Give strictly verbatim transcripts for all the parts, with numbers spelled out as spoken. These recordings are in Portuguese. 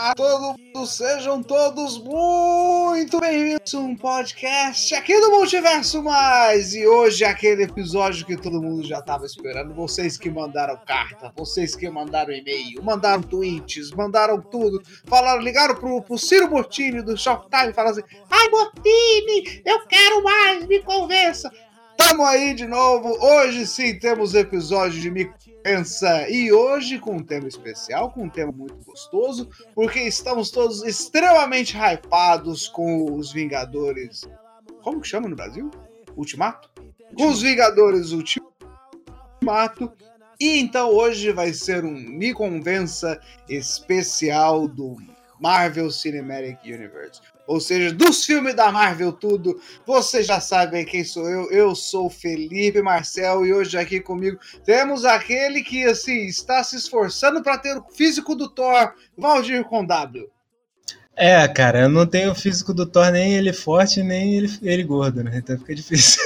Olá a todo mundo, sejam todos muito bem-vindos a um podcast aqui do Multiverso Mais. E hoje é aquele episódio que todo mundo já estava esperando. Vocês que mandaram carta, vocês que mandaram e-mail, mandaram tweets, mandaram tudo. Falaram, ligaram pro, pro Ciro Bottini do Shoptime e falaram assim: ai, Bottini, eu quero mais, me convença. Tamo aí de novo. Hoje sim temos episódio de Me Pensa. E hoje com um tema especial, com um tema muito gostoso, porque estamos todos extremamente hypados com os Vingadores. Como que chama no Brasil? Ultimato? Com os Vingadores Ultimato. E então hoje vai ser um Me Convença especial do Marvel Cinematic Universe. Ou seja, dos filmes da Marvel tudo, vocês já sabem quem sou eu, eu sou Felipe Marcel e hoje aqui comigo temos aquele que, assim, está se esforçando para ter o físico do Thor, Valdir com W. É, cara, eu não tenho o físico do Thor, nem ele forte, nem ele, ele gordo, né? Então fica difícil.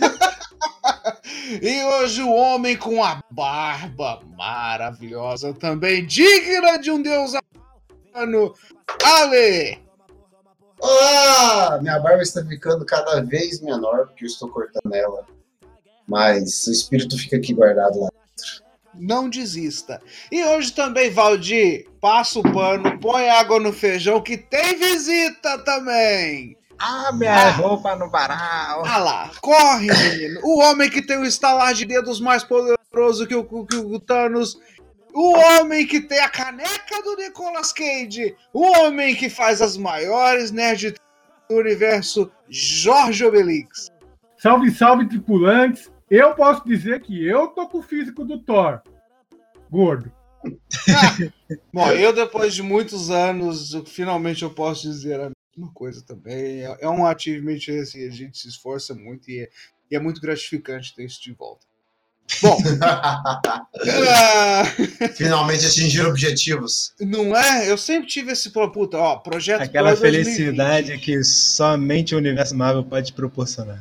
E hoje o homem com a barba maravilhosa também, digna de um deus americano, Ale! Olá! Minha barba está ficando cada vez menor porque eu estou cortando ela. Mas o espírito fica aqui guardado lá dentro. Não desista. E hoje também, Valdir, passa o pano, põe água no feijão que tem visita também. Ah, minha ah, roupa no varal. Ah lá, corre, menino. O homem que tem o estalar de dedos mais poderoso que o, que o Thanos. O homem que tem a caneca do Nicolas Cage. O homem que faz as maiores nerds do universo, Jorge Obelix. Salve, salve, tripulantes. Eu posso dizer que eu tô com o físico do Thor. Gordo. Ah, bom, eu depois de muitos anos, finalmente eu posso dizer a mesma coisa também. É um achievement, assim, a gente se esforça muito e é, e é muito gratificante ter isso de volta. Bom, uh... finalmente atingiram objetivos. Não é? Eu sempre tive esse puta, ó, projeto. Aquela felicidade que somente o universo Marvel pode proporcionar.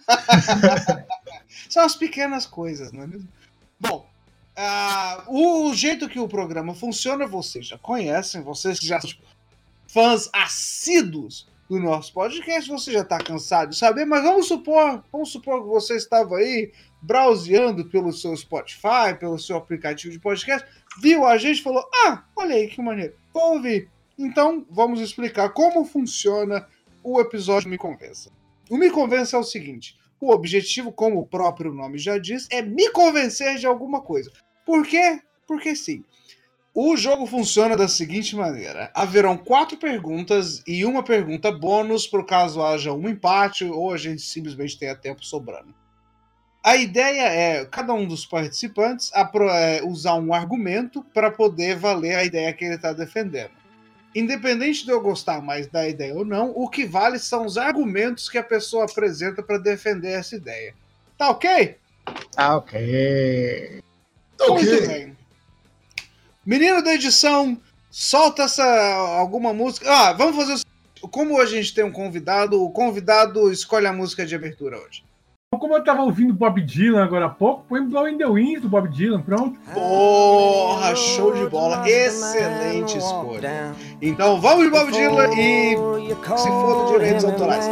São as pequenas coisas, não é mesmo? Bom, uh, o jeito que o programa funciona, vocês já conhecem, vocês já são fãs assíduos do nosso podcast, você já está cansado de saber, mas vamos supor, vamos supor que você estava aí browseando pelo seu Spotify, pelo seu aplicativo de podcast, viu a gente e falou, ah, olha aí que maneiro, vou ouvir. Então, vamos explicar como funciona o episódio Me Convença. O Me Convença é o seguinte, o objetivo, como o próprio nome já diz, é me convencer de alguma coisa. Por quê? Porque sim. O jogo funciona da seguinte maneira. Haverão quatro perguntas e uma pergunta bônus por caso haja um empate ou a gente simplesmente tenha tempo sobrando. A ideia é cada um dos participantes usar um argumento para poder valer a ideia que ele está defendendo. Independente de eu gostar mais da ideia ou não, o que vale são os argumentos que a pessoa apresenta para defender essa ideia. Tá ok? Tá ok. Tá ok. Muito bem. Menino da edição, solta essa alguma música. Ah, vamos fazer o seguinte. Como a gente tem um convidado, o convidado escolhe a música de abertura hoje. Como eu tava ouvindo Bob Dylan agora há pouco, põe Blow in the Wind do Bob Dylan, pronto. Porra, show de bola. Excelente escolha. Então vamos de Bob Dylan e se for de direitos autorais.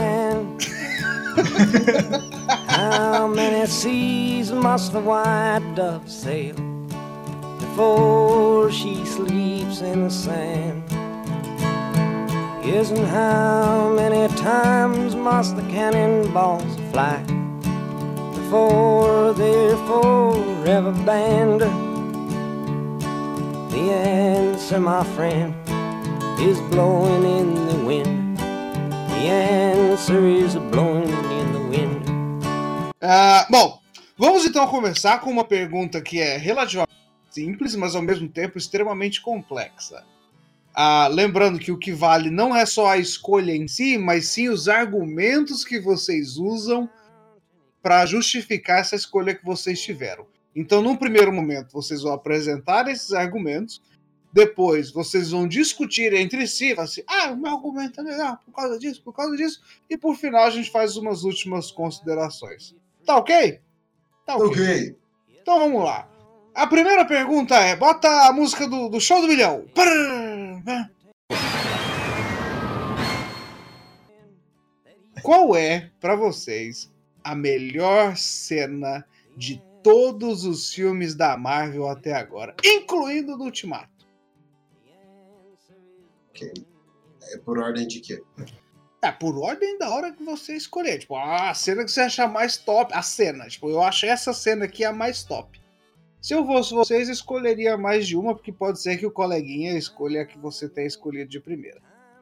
How many seas must the white dove sail before she sleeps in the sand? Yes, and how many times must the cannonballs fly before they're forever banned? The answer, my friend, is blowing in the wind. The answer is blowing in the wind. Uh, bom, vamos então começar com uma pergunta que é relativamente simples, mas ao mesmo tempo extremamente complexa. Ah, lembrando que o que vale não é só a escolha em si, mas sim os argumentos que vocês usam para justificar essa escolha que vocês tiveram. Então, num primeiro momento, vocês vão apresentar esses argumentos, depois vocês vão discutir entre si, assim, ah, o meu argumento é legal por causa disso, por causa disso, e por final a gente faz umas últimas considerações. Tá ok? Tá ok. Ok. Então vamos lá. A primeira pergunta é, bota a música do, do Show do Milhão. Qual é, pra vocês, a melhor cena de todos os filmes da Marvel até agora, incluindo do Ultimato? Ok. É por ordem de quê? É, por ordem da hora que você escolher. Tipo, a cena que você achar mais top. A cena. Tipo, eu acho essa cena aqui a mais top. Se eu fosse vocês, escolheria mais de uma, porque pode ser que o coleguinha escolha a que você tenha escolhido de primeira.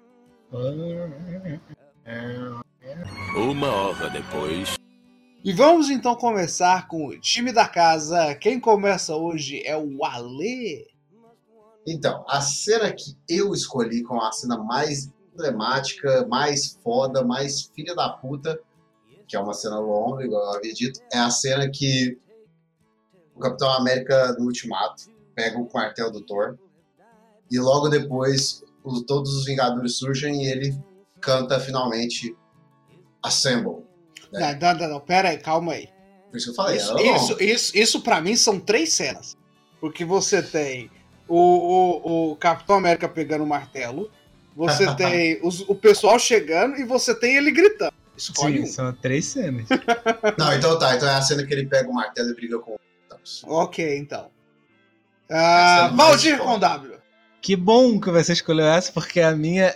Uma hora depois. E vamos então começar com o time da casa. Quem começa hoje é o Ale. Então, a cena que eu escolhi como a cena mais emblemática, mais foda, mais filha da puta, que é uma cena longa, igual eu havia dito, é a cena que o Capitão América no Ultimato pega o martelo do Thor e logo depois os, todos os Vingadores surgem e ele canta finalmente Assemble. Né? Não, não, não, pera aí, calma aí. Por isso que eu falei. Isso, era isso, longo. isso, isso pra mim são três cenas. Porque você tem o, o, o Capitão América pegando o martelo, você tem os, o pessoal chegando e você tem ele gritando. Escolhe Sim, um. são três cenas. Não, então tá. Então é a cena que ele pega o martelo e briga com o Thanos. Ok, então. Essa Ah, é mais Valdir foda. com W. Que bom que você escolheu essa, porque a minha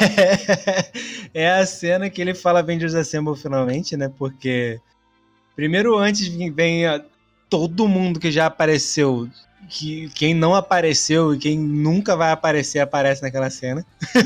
é a cena que ele fala Avengers Assemble finalmente, né? Porque primeiro antes vem a- todo mundo que já apareceu, que quem não apareceu e quem nunca vai aparecer aparece naquela cena.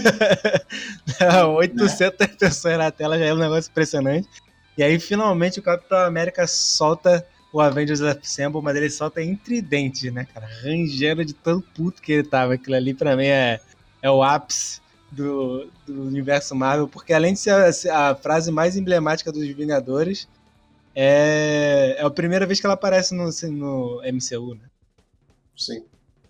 oitocentas pessoas na tela já é um negócio impressionante. E aí finalmente o Capitão América solta o Avengers Assemble, mas ele solta entre dentes, né, cara? Rangendo de tão puto que ele tava. Aquilo ali pra mim é, é o ápice do, do universo Marvel, porque além de ser a, a frase mais emblemática dos Vingadores, é, é a primeira vez que ela aparece no, no M C U, né? Sim.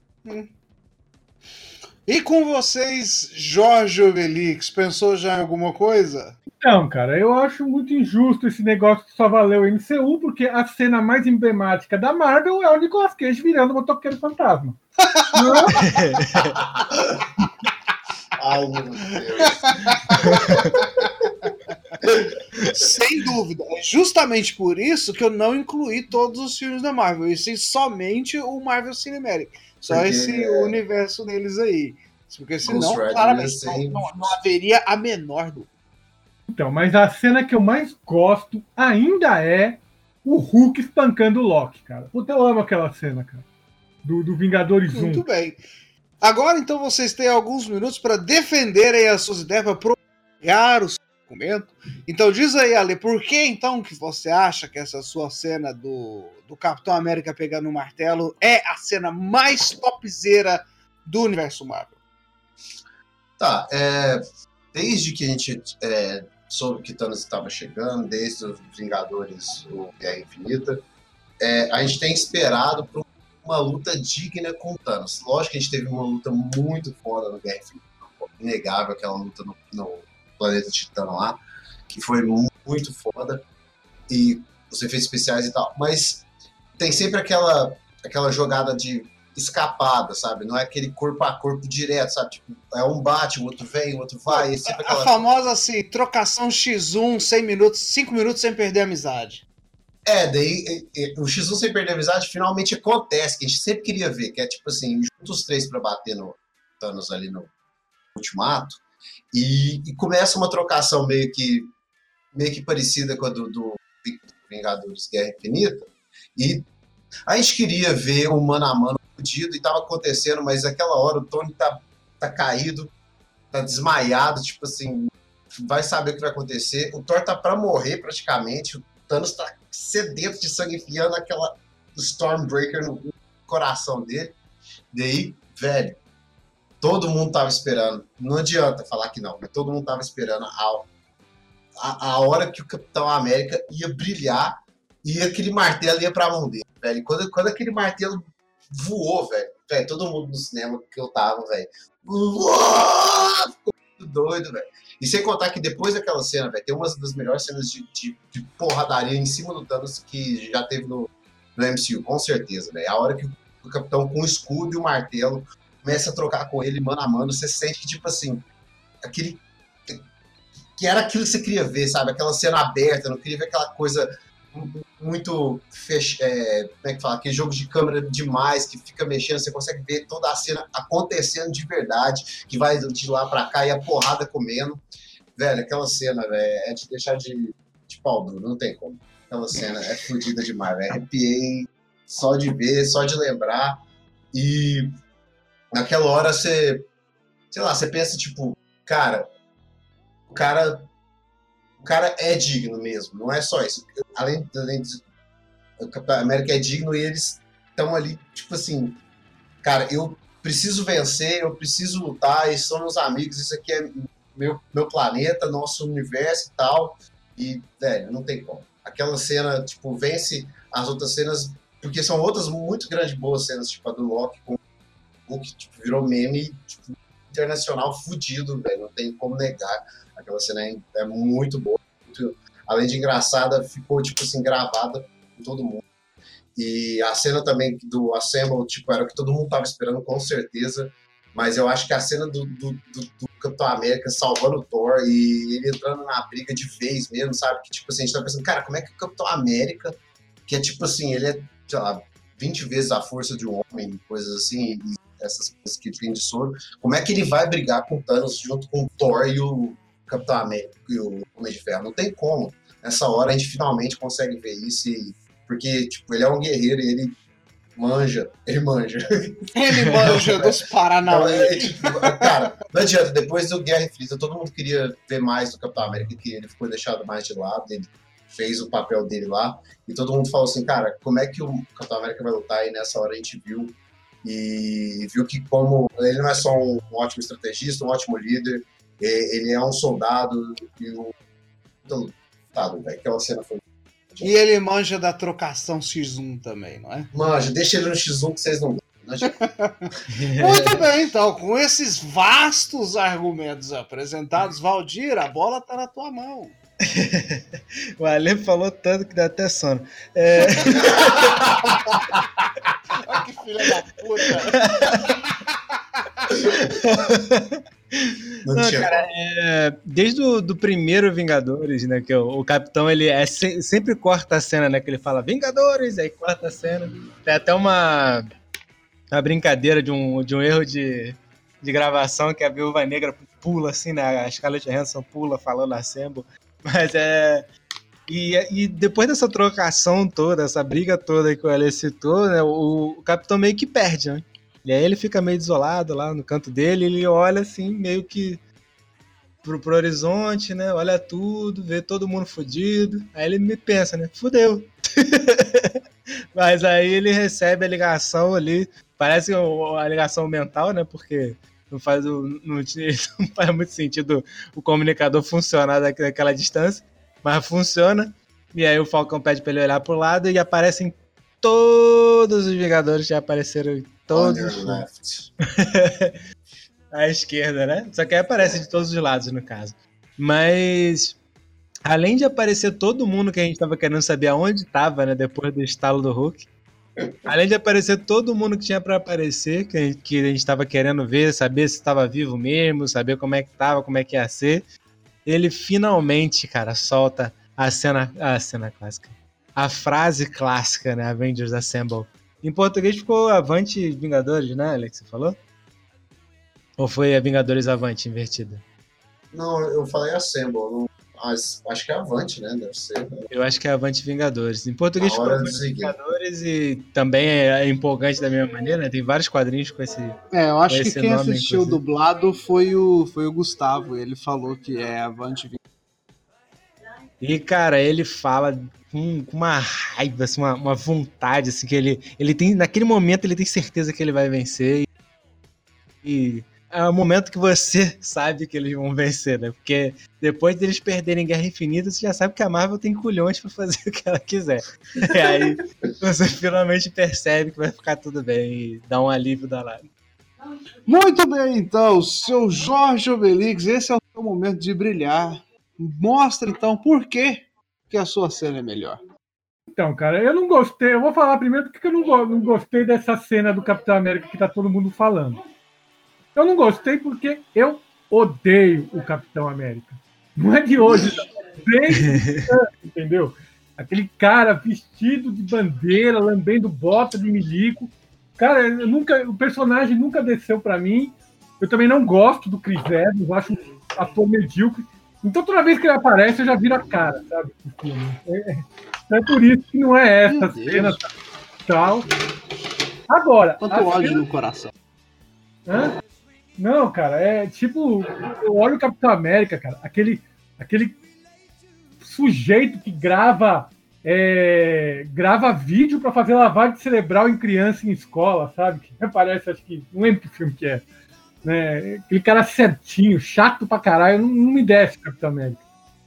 E com vocês, Jorge Obelix, pensou já em alguma coisa? Então, cara, eu acho muito injusto esse negócio que só valeu o M C U, porque a cena mais emblemática da Marvel é o Nicolas Cage virando o motoqueiro fantasma. Não? Ai, meu Deus. Sem dúvida. É justamente por isso que eu não incluí todos os filmes da Marvel, e sim somente o Marvel Cinematic. Só Porque esse é- universo deles aí. Porque senão, Ghost Rider claramente, ia ser não, não- não haveria a menor dúvida. Então, mas a cena que eu mais gosto ainda é o Hulk espancando o Loki, cara. Puta, eu amo aquela cena, cara. Do, do Vingadores um. Muito bem. Agora, então, vocês têm alguns minutos para defenderem as suas ideias, para propagar o seu argumento. Então, diz aí, Ale, por que, então, que você acha que essa sua cena do, do Capitão América pegando o martelo é a cena mais topzera do universo Marvel? Tá, é, desde que a gente é, soube que Thanos estava chegando, desde os Vingadores, o Guerra Infinita, é, a gente tem esperado por uma luta digna com Thanos. Lógico que a gente teve uma luta muito foda no Guerra Infinita, inegável aquela luta no, no planeta Titã lá, que foi muito foda, e os efeitos especiais e tal, mas tem sempre aquela, aquela jogada de escapada, sabe? Não é aquele corpo a corpo direto, sabe? Tipo, é um bate, o outro vem, o outro vai, é sempre A aquela... famosa, assim, trocação xis um, cem minutos, cinco minutos sem perder a amizade. É, daí é, é, o xis um sem perder a amizade finalmente acontece, que a gente sempre queria ver, que é tipo assim, junta os três pra bater no Thanos ali no Ultimato, e, e começa uma trocação meio que meio que parecida com a do, do Vingadores Guerra Infinita, e a gente queria ver um mano a mano fudido, e tava acontecendo, mas naquela hora o Tony tá, tá caído, tá desmaiado, tipo assim, vai saber o que vai acontecer, o Thor tá pra morrer praticamente, o Thanos tá sedento de sangue enfiando aquela Stormbreaker no coração dele. Daí, velho, todo mundo tava esperando. Não adianta falar que não, mas todo mundo tava esperando a, a, a hora que o Capitão América ia brilhar e aquele martelo ia pra mão dele, velho. Quando, quando aquele martelo voou, velho, velho, todo mundo no cinema que eu tava, velho, ficou muito doido, velho. E sem contar que depois daquela cena, velho, tem uma das melhores cenas de, de, de porradaria em cima do Thanos que já teve no, no M C U, com certeza, velho. A hora que o Capitão com o escudo e o martelo começa a trocar com ele mano a mano, você sente que, tipo assim, aquele que era aquilo que você queria ver, sabe? Aquela cena aberta, não queria ver aquela coisa muito fech... é, como é que fala? Aquele jogo de câmera demais, que fica mexendo, você consegue ver toda a cena acontecendo de verdade, que vai de lá pra cá e a porrada comendo. Velho, aquela cena, velho, é de deixar de, de pau duro, não tem como. Aquela cena é fodida demais, velho. Arrepiei só de ver, só de lembrar. E naquela hora você, sei lá, você pensa, tipo, cara, o cara, o cara é digno mesmo, não é só isso. Além, além de o Capitão América é digno e eles estão ali, tipo assim, cara, eu preciso vencer, eu preciso lutar, eles são meus amigos, isso aqui é meu, meu planeta, nosso universo e tal. E, velho, não tem como. Aquela cena, tipo, vence as outras cenas, porque são outras muito grandes, boas cenas, tipo a do Loki, com o que tipo, virou meme tipo, internacional fudido, velho, não tem como negar. Aquela cena é, é muito boa, muito, além de engraçada, ficou, tipo assim, gravada com todo mundo. E a cena também do Assemble, tipo, era o que todo mundo tava esperando, com certeza, mas eu acho que a cena do, do, do, do Capitão América salvando o Thor e ele entrando na briga de vez mesmo, sabe? Que, tipo assim, a gente tá pensando, cara, como é que o Capitão América, que é, tipo assim, ele é, sei lá, vinte vezes a força de um homem, coisas assim, e essas coisas que tem de soro, como é que ele vai brigar com o Thanos junto com o Thor e o Capitão América e o Homem de Ferro? Não tem como. Nessa hora a gente finalmente consegue ver isso, e, porque, tipo, ele é um guerreiro e ele manja, ele manja. Ele manja dos Paranauê. Então, é, tipo, cara, não adianta, depois do Guerra Infinita, todo mundo queria ver mais do Capitão América, que ele ficou deixado mais de lado, ele fez o papel dele lá, e todo mundo falou assim, cara, como é que o Capitão América vai lutar? E nessa hora a gente viu, e viu que como ele não é só um, um ótimo estrategista, um ótimo líder, ele é um soldado, e o... Então, tá, velho, aquela cena foi... E ele manja da trocação X um também, não é? Manja, deixa ele no X um que vocês não... Muito bem, então, com esses vastos argumentos apresentados, Valdir, a bola tá na tua mão. O Ale falou tanto que dá até sono. É... Olha que filha da puta. Não, Não cara, é, desde o do primeiro Vingadores, né, que o, o Capitão, ele é, se, sempre corta a cena, né, que ele fala Vingadores, aí corta a cena. Tem até uma, uma brincadeira de um, de um erro de, de gravação, que a Viúva Negra pula assim, né, a Scarlett Johansson pula falando Assemble. Mas é... E, e depois dessa trocação toda, essa briga toda que o Ale citou, né, o, o Capitão meio que perde, né? E aí ele fica meio isolado lá no canto dele, ele olha assim, meio que pro, pro horizonte, né? Olha tudo, vê todo mundo fudido. Aí ele me pensa, né? Fudeu. Mas aí ele recebe a ligação ali, parece a ligação mental, né? Porque não faz, o, não, não faz muito sentido o comunicador funcionar daquela distância, mas funciona. E aí o Falcão pede pra ele olhar pro lado e aparecem todos os Vingadores, já apareceram todos à esquerda, né? Só que aí aparece de todos os lados, no caso. Mas além de aparecer todo mundo que a gente tava querendo saber aonde tava, né? Depois do estalo do Hulk, além de aparecer todo mundo que tinha pra aparecer, que a gente, que a gente tava querendo ver, saber se tava vivo mesmo, saber como é que tava, como é que ia ser, ele finalmente, cara, solta a cena, a cena clássica, a frase clássica, né? Avengers Assemble. Em português ficou Avante Vingadores, né, Alex? Você falou? Ou foi a Vingadores Avante invertida? Não, eu falei Assemble. Não, mas acho que é Avante, né? Deve ser. Né? Eu acho que é Avante Vingadores. Em português a ficou Avante Vingadores e também é empolgante da mesma maneira, né? Tem vários quadrinhos com esse É, eu acho que quem nome, assistiu inclusive. dublado foi o, foi o Gustavo. Ele falou que é Avante Vingadores. E, cara, ele fala com, com uma raiva, assim, uma, uma vontade, assim, que ele, ele tem, naquele momento ele tem certeza que ele vai vencer. E, e é o momento que você sabe que eles vão vencer, né? Porque depois deles perderem Guerra Infinita, você já sabe que a Marvel tem culhões pra fazer o que ela quiser. E aí você finalmente percebe que vai ficar tudo bem e dá um alívio danado. Muito bem, então, seu Jorge Obelix, esse é o seu momento de brilhar. Mostra, então, por que que a sua cena é melhor. Então, cara, eu não gostei. Eu vou falar primeiro porque eu não, go- não gostei dessa cena do Capitão América que tá todo mundo falando. Eu não gostei porque eu odeio o Capitão América. Não é de hoje, desde entendeu? Aquele cara vestido de bandeira, lambendo bota de milico. Cara, eu nunca, o personagem nunca desceu pra mim. Eu também não gosto do Chris Evans, eu acho um ator medíocre. Então toda vez que ele aparece, eu já viro a cara, sabe? É, é por isso que não é essa cena tal. Agora. Quanto ódio cena... no coração. Hã? Não, cara, é tipo. Eu olho o Capitão América, cara, aquele. aquele sujeito que grava é, grava vídeo para fazer lavagem cerebral em criança em escola, sabe? Que parece, acho que não lembro que filme que é, né? Aquele cara certinho, chato pra caralho, não, não me desce Capitão América.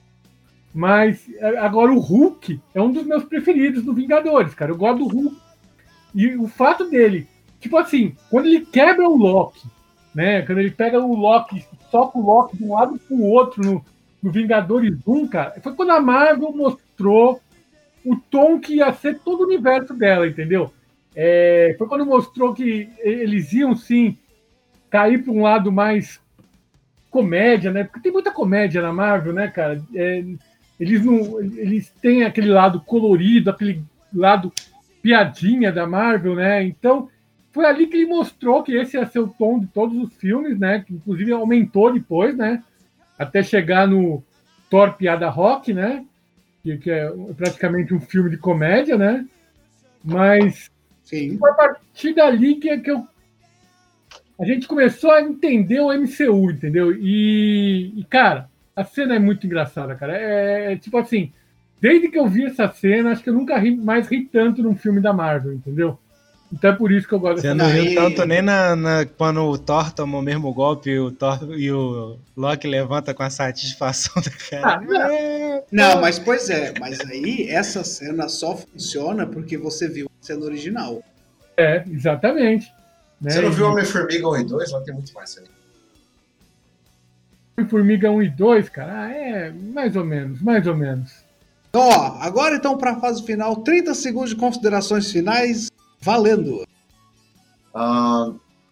Mas agora o Hulk é um dos meus preferidos do Vingadores, cara. Eu gosto do Hulk e o fato dele, tipo assim, quando ele quebra o Loki, né? Quando ele pega o Loki, soca o Loki de um lado pro outro no no Vingadores um, cara, foi quando a Marvel mostrou o tom que ia ser todo o universo dela, entendeu? É, foi quando mostrou que eles iam, sim, cair para um lado mais comédia, né? Porque tem muita comédia na Marvel, né, cara? É, eles, não, eles têm aquele lado colorido, aquele lado piadinha da Marvel, né? Então, foi ali que ele mostrou que esse ia ser o tom de todos os filmes, né? Que inclusive aumentou depois, né? Até chegar no Thor Piada Rock, né? Que, que é praticamente um filme de comédia, né? Mas Sim. Foi a partir dali que, que eu, a gente começou a entender o M C U, entendeu? E, e cara, a cena é muito engraçada, cara. É, é tipo assim, desde que eu vi essa cena, acho que eu nunca ri, mais ri tanto num filme da Marvel, entendeu? Então é por isso que eu gosto Você não riu tanto nem na, na, quando o Thor toma o mesmo golpe e o, Thor, e o Loki levanta com a satisfação da cara. Ah, não. Não, mas pois é, mas aí essa cena só funciona porque você viu a cena original. É, exatamente. Né? Você não viu Homem-Formiga um e dois? Lá tem muito mais cena. Homem-Formiga um e dois, cara, ah, é mais ou menos, mais ou menos. Então, ó, agora então para a fase final, trinta segundos de considerações finais. Valendo! Ah,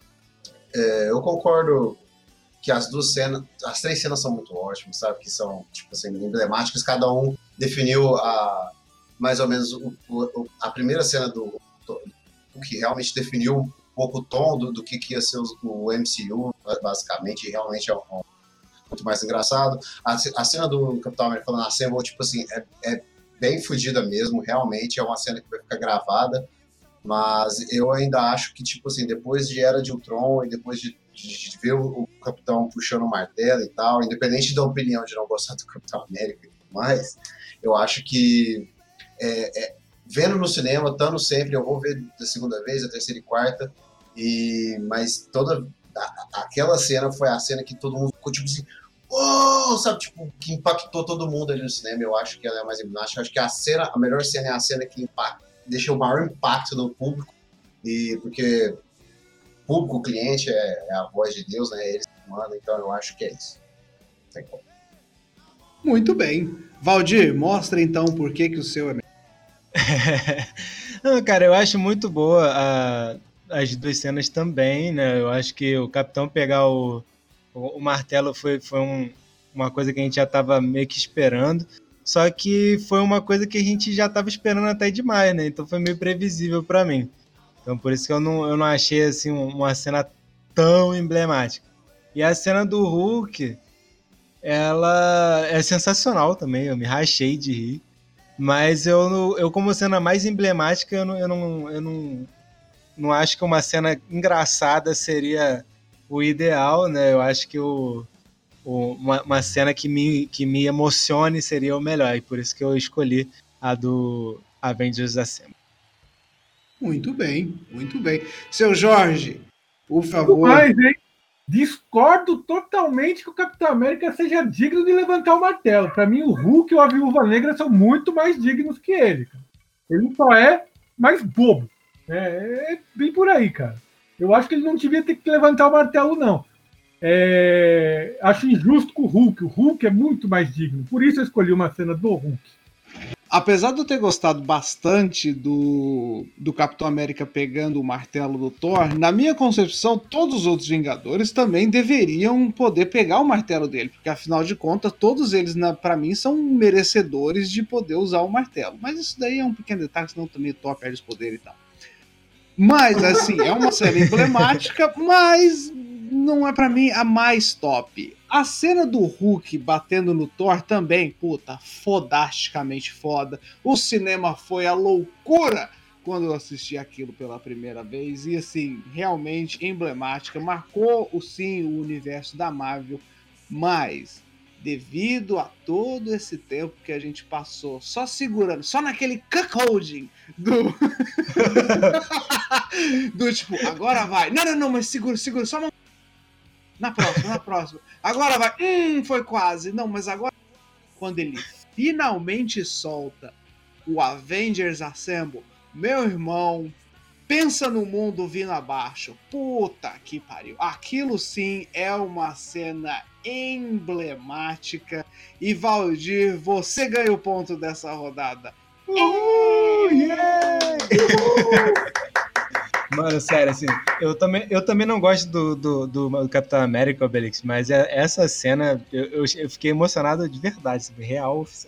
é, eu concordo que as duas cenas, as três cenas são muito ótimas, sabe? Que são, tipo assim, emblemáticas. Cada um definiu a, mais ou menos o, o, a primeira cena do, do que realmente definiu um pouco o tom do, do que, que ia ser o, o M C U, basicamente, e realmente é um, um, muito mais engraçado. A, a cena do Capitão América falando Assemble, tipo assim, é, é bem fodida mesmo, realmente é uma cena que vai ficar gravada. Mas eu ainda acho que, tipo assim, depois de Era de Ultron e depois de, de, de ver o, o Capitão puxando o martelo e tal, independente da opinião de não gostar do Capitão América e tudo mais, eu acho que é, é, vendo no cinema, estando sempre, eu vou ver da segunda vez, a terceira e quarta, e, mas toda a, aquela cena foi a cena que todo mundo ficou tipo assim, oh, sabe, tipo, que impactou todo mundo ali no cinema. Eu acho que ela é mais emblemática. Eu acho que a cena, a melhor cena é a cena que impacta, deixa o maior impacto no público, e porque público, cliente é, é a voz de Deus, né? Eles que mandam, então eu acho que é isso. Tem como. Muito bem. Valdir, mostra então por que, que o seu é melhor. Não, cara, eu acho muito boa a, as duas cenas também, né? Eu acho que o Capitão pegar o, o, o martelo foi, foi um, uma coisa que a gente já estava meio que esperando. Só que foi uma coisa que a gente já estava esperando até demais, né? Então foi meio previsível para mim. Então por isso que eu não, eu não achei assim uma cena tão emblemática. E a cena do Hulk, ela é sensacional também. Eu me rachei de rir. Mas eu, eu como cena mais emblemática, eu não, eu não, eu não, não acho que uma cena engraçada seria o ideal, né? Eu acho que o Uma, uma cena que me, que me emocione seria o melhor, e por isso que eu escolhi a do Avengers Assemble. Muito bem, muito bem. Seu Jorge, por favor. Mas, hein? Discordo totalmente que o Capitão América seja digno de levantar o martelo. Para mim, o Hulk e a Viúva Negra são muito mais dignos que ele. Cara. Ele só é mais bobo. É, é bem por aí, cara. Eu acho que ele não devia ter que levantar o martelo, não. É, acho injusto com o Hulk. O Hulk é muito mais digno. Por isso eu escolhi uma cena do Hulk. apesar de eu ter gostado bastante do, do Capitão América pegando o martelo do Thor, na minha concepção, todos os outros Vingadores também deveriam poder pegar o martelo dele, porque afinal de contas, todos eles, na, pra mim, são merecedores de poder usar o martelo. Mas isso daí é um pequeno detalhe, senão também o Thor perde os poderes e tal. Mas, assim, é uma série emblemática, mas não é pra mim a mais top. A cena do Hulk batendo no Thor também, puta, fodasticamente foda. O cinema foi a loucura quando eu assisti aquilo pela primeira vez. E, assim, realmente emblemática. Marcou, sim, o universo da Marvel. Mas, devido a todo esse tempo que a gente passou só segurando, só naquele cuckolding do... do tipo, agora vai. Não, não, não, mas segura, segura, só uma... Na próxima, na próxima. Agora vai. Hum, foi quase. Não, mas agora... Quando ele finalmente solta o Avengers Assemble, meu irmão, pensa no mundo vindo abaixo. Puta que pariu. Aquilo sim é uma cena emblemática. E Valdir, você ganha o ponto dessa rodada. Uhul, yeah! Uhul! Mano, sério, assim, eu também, eu também não gosto do, do, do Capitão América, Obelix, mas essa cena, eu, eu, eu fiquei emocionado de verdade, assim, real, oficial.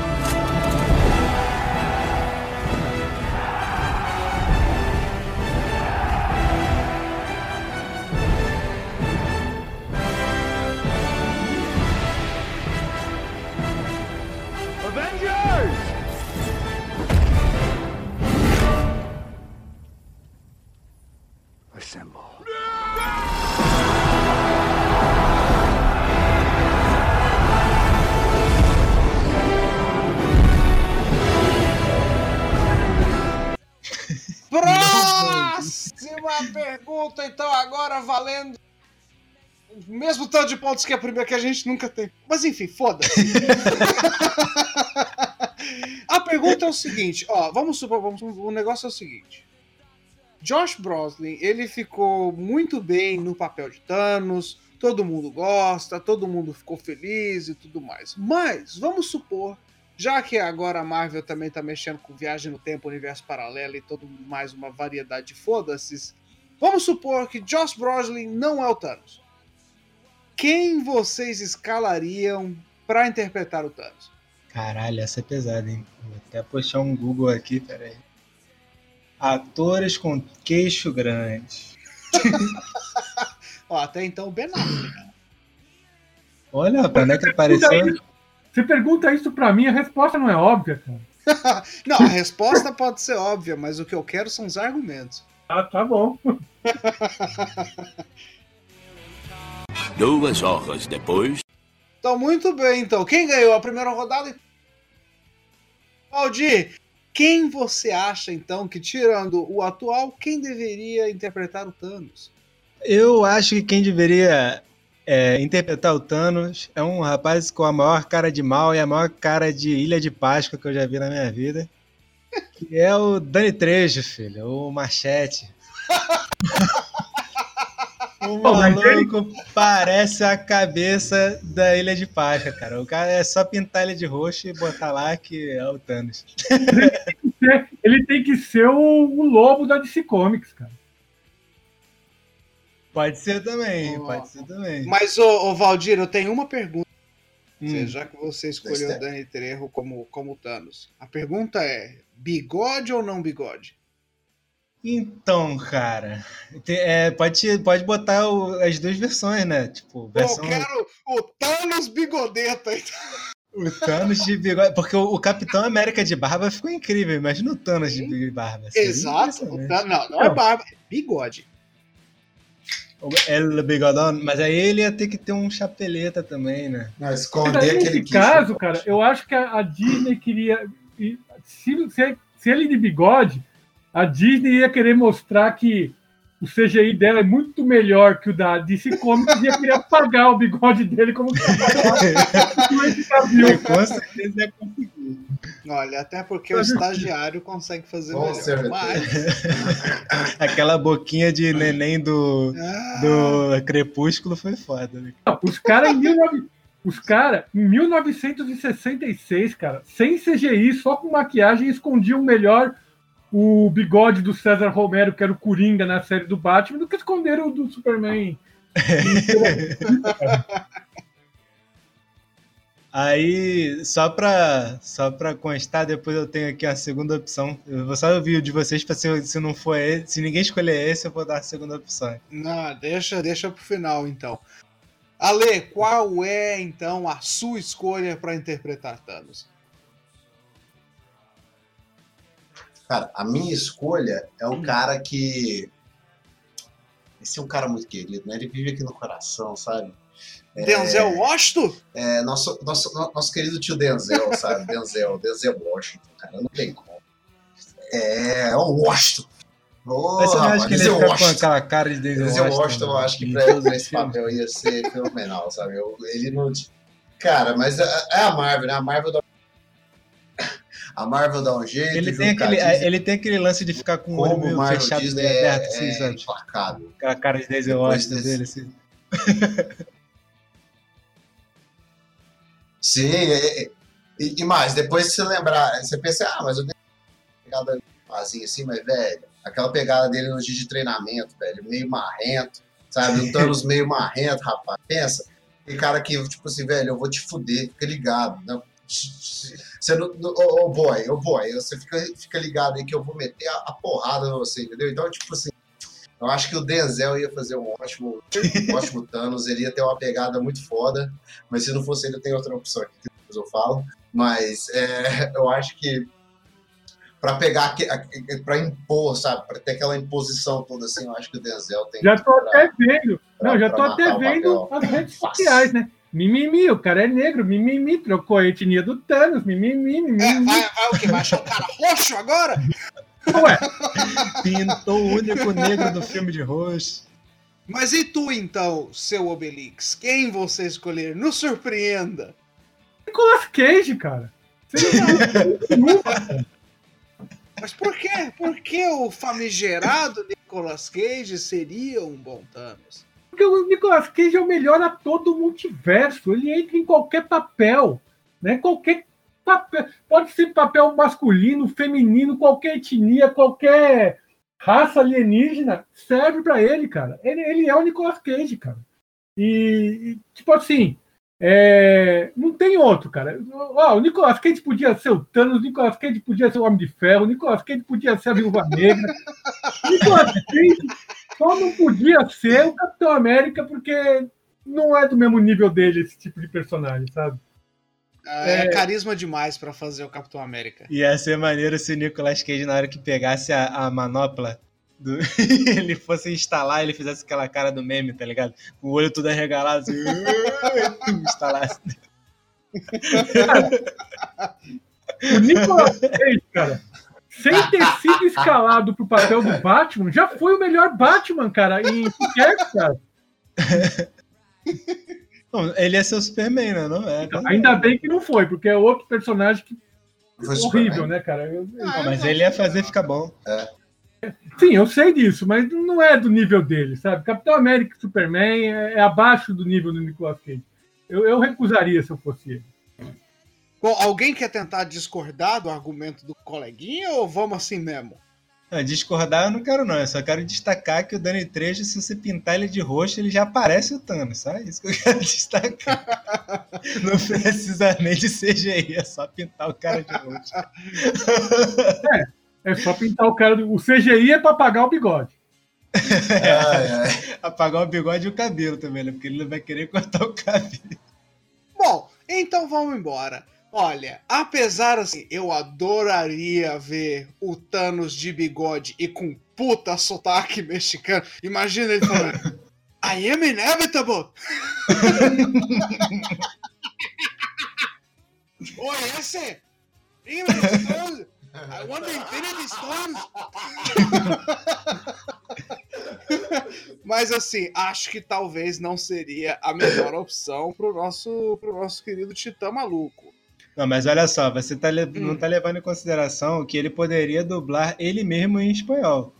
Próxima pergunta, então, agora valendo o mesmo tanto de pontos que a primeira, que a gente nunca tem. Mas enfim, foda-se. A pergunta é o seguinte, ó, vamos supor, vamos, o negócio é o seguinte. Josh Brolin, ele ficou muito bem no papel de Thanos, todo mundo gosta, todo mundo ficou feliz e tudo mais. Mas, vamos supor, já que agora a Marvel também tá mexendo com viagem no tempo, universo paralelo e todo mais uma variedade de foda-se, vamos supor que Josh Brolin não é o Thanos. Quem vocês escalariam pra interpretar o Thanos? Caralho, essa é pesada, hein? Vou até puxar um Google aqui, peraí. Atores com queixo grande. Ó, até então o Ben Affleck. Olha, rapaz, onde é que apareceu? Você pergunta isso pra mim, a resposta não é óbvia, cara. Não, a resposta pode ser óbvia, mas o que eu quero são os argumentos. Ah, tá bom. Duas horas depois. Então, muito bem, então. Quem ganhou a primeira rodada? Valdir, quem você acha, então, que tirando o atual, quem deveria interpretar o Thanos? Eu acho que quem deveria é, interpretar o Thanos é um rapaz com a maior cara de mal e a maior cara de Ilha de Páscoa que eu já vi na minha vida. Que é o Danny Trejo, filho, o Machete. O maluco parece a cabeça da Ilha de Páscoa, cara. O cara é só pintar ele de roxo e botar lá que é o Thanos. Ele tem que ser o, o lobo da D C Comics, cara. Pode ser também, oh, pode ser também. Mas, ô, ô Valdir, eu tenho uma pergunta. Hum. Já que você escolheu o Danny Trejo como, como Thanos. A pergunta é, bigode ou não bigode? Então, cara, é, pode, pode botar o, as duas versões, né? Tipo, versão... Eu quero o Thanos bigodeta. Então. O Thanos de bigode, porque o, o Capitão América de barba ficou incrível, imagina o Thanos Sim. de barba. Exato, o Thanos, não, não é barba, é bigode. El bigodão, mas aí ele ia ter que ter um chapeleta também, né? Não, esconder Nesse aquele caso, cara, eu acho que a, a Disney queria... Se, se, se ele de bigode... A Disney ia querer mostrar que o C G I dela é muito melhor que o da D C Comics e ia querer apagar o bigode dele como que com certeza ia conseguir. Olha, até porque o estagiário consegue fazer Com melhor. Mas... Aquela boquinha de neném do, ah. do Crepúsculo foi foda. Né? Os caras em Os caras, em mil novecentos e sessenta e seis, cara, sem C G I, só com maquiagem, escondiam melhor o bigode do César Romero, que era o Coringa na série do Batman, do que esconderam o do Superman. Aí, só pra, só pra constar, depois eu tenho aqui a segunda opção. Eu vou só ouvir o de vocês, pra se, se não for esse, se ninguém escolher esse, eu vou dar a segunda opção. Não, deixa, deixa pro final, então. Ale, qual é, então, a sua escolha pra interpretar Thanos? Cara, a minha escolha é um cara que... Esse é um cara muito querido, né? Ele vive aqui no coração, sabe? Denzel é... Washington? É, nosso, nosso, nosso querido tio Denzel, sabe? Denzel, Denzel Washington, cara, não tem como. É, é o Washington. Oh, Mas você não acha que ele ia ficar com aquela cara de Denzel Denzel Washington? Washington, eu acho que pra ele fazer esse papel ia ser fenomenal, sabe? Eu, ele não... Cara, mas é, é a Marvel, né? A Marvel dá... A Marvel dá um jeito. Ele tem, aquele, Disney, ele tem aquele lance de ficar com o olho meio Marvel fechado, Disney meio aberto, é, assim, é sabe? implacável. Aquela cara de Denzel Washington desse... dele, assim. Sim, e, e, e mais, depois que você lembrar, você pensa, ah, mas eu tenho uma pegada vazia assim, mas, velho, aquela pegada dele no dia de treinamento, velho, meio marrento, sabe? O Thanos meio marrento, rapaz. Pensa, tem cara que, tipo assim, velho, eu vou te fuder, fica ligado, né? Você não, ô oh, boy, ô oh boy, você fica, fica ligado aí que eu vou meter a, a porrada em você, entendeu? Então, tipo assim, eu acho que o Denzel ia fazer um ótimo, um ótimo Thanos, ele ia ter uma pegada muito foda, mas se não fosse ele, eu tenho outra opção aqui que depois eu falo, mas é, eu acho que pra pegar, pra impor, sabe, pra ter aquela imposição toda assim, eu acho que o Denzel tem... Já tô pra, até vendo, pra, não, já tô até vendo as redes sociais, né? Mimimi, o cara é negro, mimimi, trocou a etnia do Thanos, mimimi, mimimi. É, vai, vai o quê? Vai achar o cara roxo agora? Ué. Pintou o único negro do filme de roxo. Mas e tu, então, seu Obelix? Quem você escolher? Nos surpreenda. Nicolas Cage, cara. Você não sabe. Mas por quê? Por que o famigerado Nicolas Cage seria um bom Thanos? Porque o Nicolas Cage é o melhor ator do multiverso. Ele entra em qualquer papel, né? Qualquer papel. Pode ser papel masculino, feminino, qualquer etnia, qualquer raça alienígena, serve pra ele, cara. Ele, ele é o Nicolas Cage, cara. E, e tipo assim, é, não tem outro, cara. Ó, o Nicolas Cage podia ser o Thanos, o Nicolas Cage podia ser o Homem de Ferro, o Nicolas Cage podia ser a Viúva Negra. O Nicolas Cage só não podia ser o Capitão América porque não é do mesmo nível dele esse tipo de personagem, sabe? É, é carisma demais pra fazer o Capitão América. Ia ser maneiro se o Nicolas Cage, na hora que pegasse a, a manopla, do... ele fosse instalar, ele fizesse aquela cara do meme, tá ligado? Com o olho todo arregalado, assim, instalasse. O Nicolas Cage, cara, sem ter sido escalado pro papel do Batman, já foi o melhor Batman, cara, em Kick-Ass, cara. Não, ele ia ser o Superman, né? Não é? Então, ainda bem que não foi, porque é outro personagem que Foi horrível, Superman. né, cara? Eu, eu... Ah, mas ele ia fazer ficar bom. Sim, eu sei disso, mas não é do nível dele, sabe? Capitão América e Superman é, é abaixo do nível do Nicolas Cage. Eu, eu recusaria se eu fosse ele. Bom, alguém quer tentar discordar do argumento do coleguinha ou vamos assim mesmo? Não, discordar eu não quero não, eu só quero destacar que o Danny Trejo, se você pintar ele de roxo, ele já parece o Thanos, sabe? Isso que eu quero destacar. Não precisa nem de C G I, é só pintar o cara de roxo. É, é só pintar o cara. Do... O C G I é pra apagar o bigode. É, Ai, ai. apagar o bigode e o cabelo também, né? Porque ele não vai querer cortar o cabelo. Bom, então vamos embora. Olha, apesar assim, eu adoraria ver o Thanos de bigode e com puta sotaque mexicano. Imagina ele falando, I am inevitable! Oi, esse! Infinity Stones! I want the Infinity Stones! Mas assim, acho que talvez não seria a melhor opção pro nosso, pro nosso querido Titã maluco. Não, mas olha só, você tá le- Hum. não tá levando em consideração que ele poderia dublar ele mesmo em espanhol.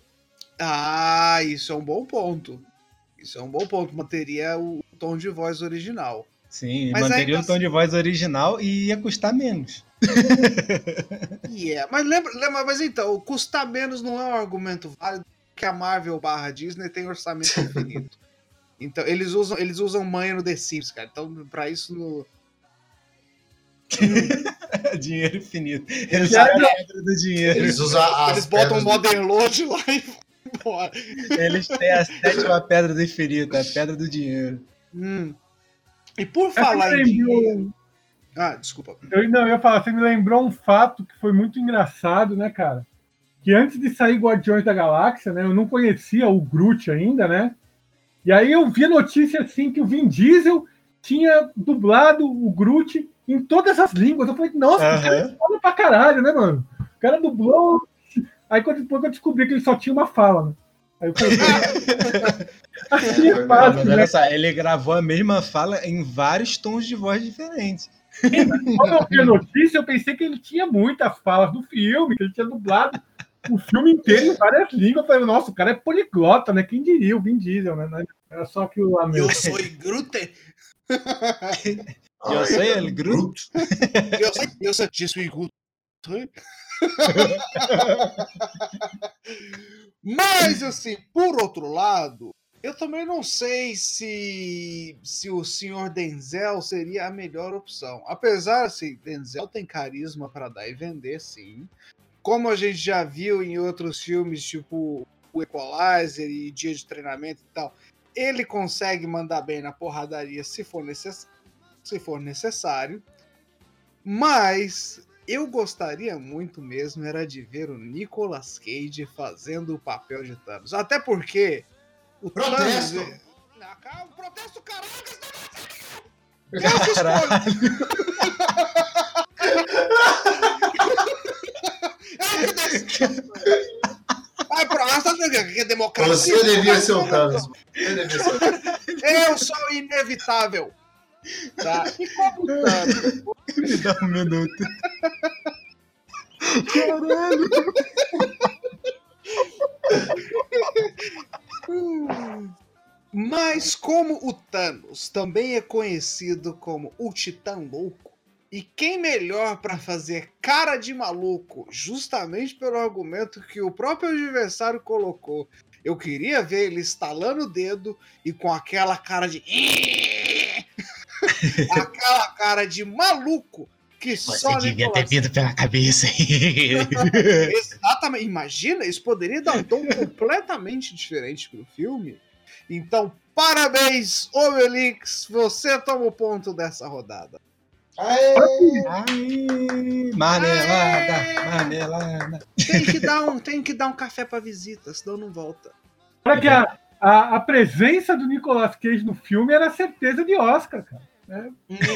Ah, isso é um bom ponto. Isso é um bom ponto. Manteria o tom de voz original. Sim, Mas manteria ainda o tom de voz original e ia custar menos. Yeah. Mas lembra, lembra, mas então, custar menos não é um argumento válido, porque a Marvel barra Disney tem orçamento infinito. Então, eles usam, eles usam manha no The Sims, cara. Então, pra isso no. Dinheiro infinito. Eles, Eles usam a pedra do dinheiro. Eles usam as eles botam pedras o Modern Load lá e vão embora. Eles têm a sétima pedra do infinito, a pedra do dinheiro. Hum. E por Essa falar me em lembrou- dinheiro. Ah, desculpa. Eu, não, eu ia falar, você me lembrou um fato que foi muito engraçado, né, cara? Que antes de sair Guardiões da Galáxia, né, eu não conhecia o Groot ainda, né? E aí eu vi a notícia, assim, que o Vin Diesel tinha dublado o Groot em todas as línguas. Eu falei, nossa, Aham. o cara é foda pra caralho, né, mano? O cara dublou... Aí quando- depois eu descobri que ele só tinha uma fala, né? Aí eu falei, assim é Não, fácil, mas né? olha só, ele gravou a mesma fala em vários tons de voz diferentes. Quando eu vi a notícia, eu pensei que ele tinha muitas falas do filme, que ele tinha dublado o filme inteiro em várias línguas. Eu falei, nossa, o cara é poliglota, né? Quem diria, o Vin Diesel, né? Era só que o Amel. Eu sou Groot. Eu sei, ele Groot. Eu sei, eu sei, je suis Groot. Mas, assim, por outro lado, eu também não sei se, se o senhor Denzel seria a melhor opção. Apesar, assim, Denzel tem carisma para dar e vender, sim. Como a gente já viu em outros filmes, tipo o Equalizer e Dia de Treinamento e tal, ele consegue mandar bem na porradaria se for, necess... se for necessário. Mas eu gostaria muito mesmo era de ver o Nicolas Cage fazendo o papel de Thanos. Até porque o Protesto! Thanos... Ah, calma, protesto, caraca! Deus Ai, próximo, que é democracia. Você devia ser o Thanos. Você devia ser o Thanos. Eu sou inevitável. Tá? E como Thanos? Me dá um minuto. Caralho. Mas como o Thanos também é conhecido como o Titã Louco, e quem melhor para fazer cara de maluco, justamente pelo argumento que o próprio adversário colocou. Eu queria ver ele estalando o dedo e com aquela cara de... aquela cara de maluco que Você só devia Nicolas... ter vindo pela cabeça. Exatamente. Imagina, isso poderia dar um tom completamente diferente pro filme. Então, parabéns, Obelix, você toma o ponto dessa rodada. Aê! Ai, marmelada, Aê! marmelada. Tem que dar um, tem que dar um café pra visita, senão não volta. Olha que a, a, a presença do Nicolas Cage no filme era certeza de Oscar, cara. É,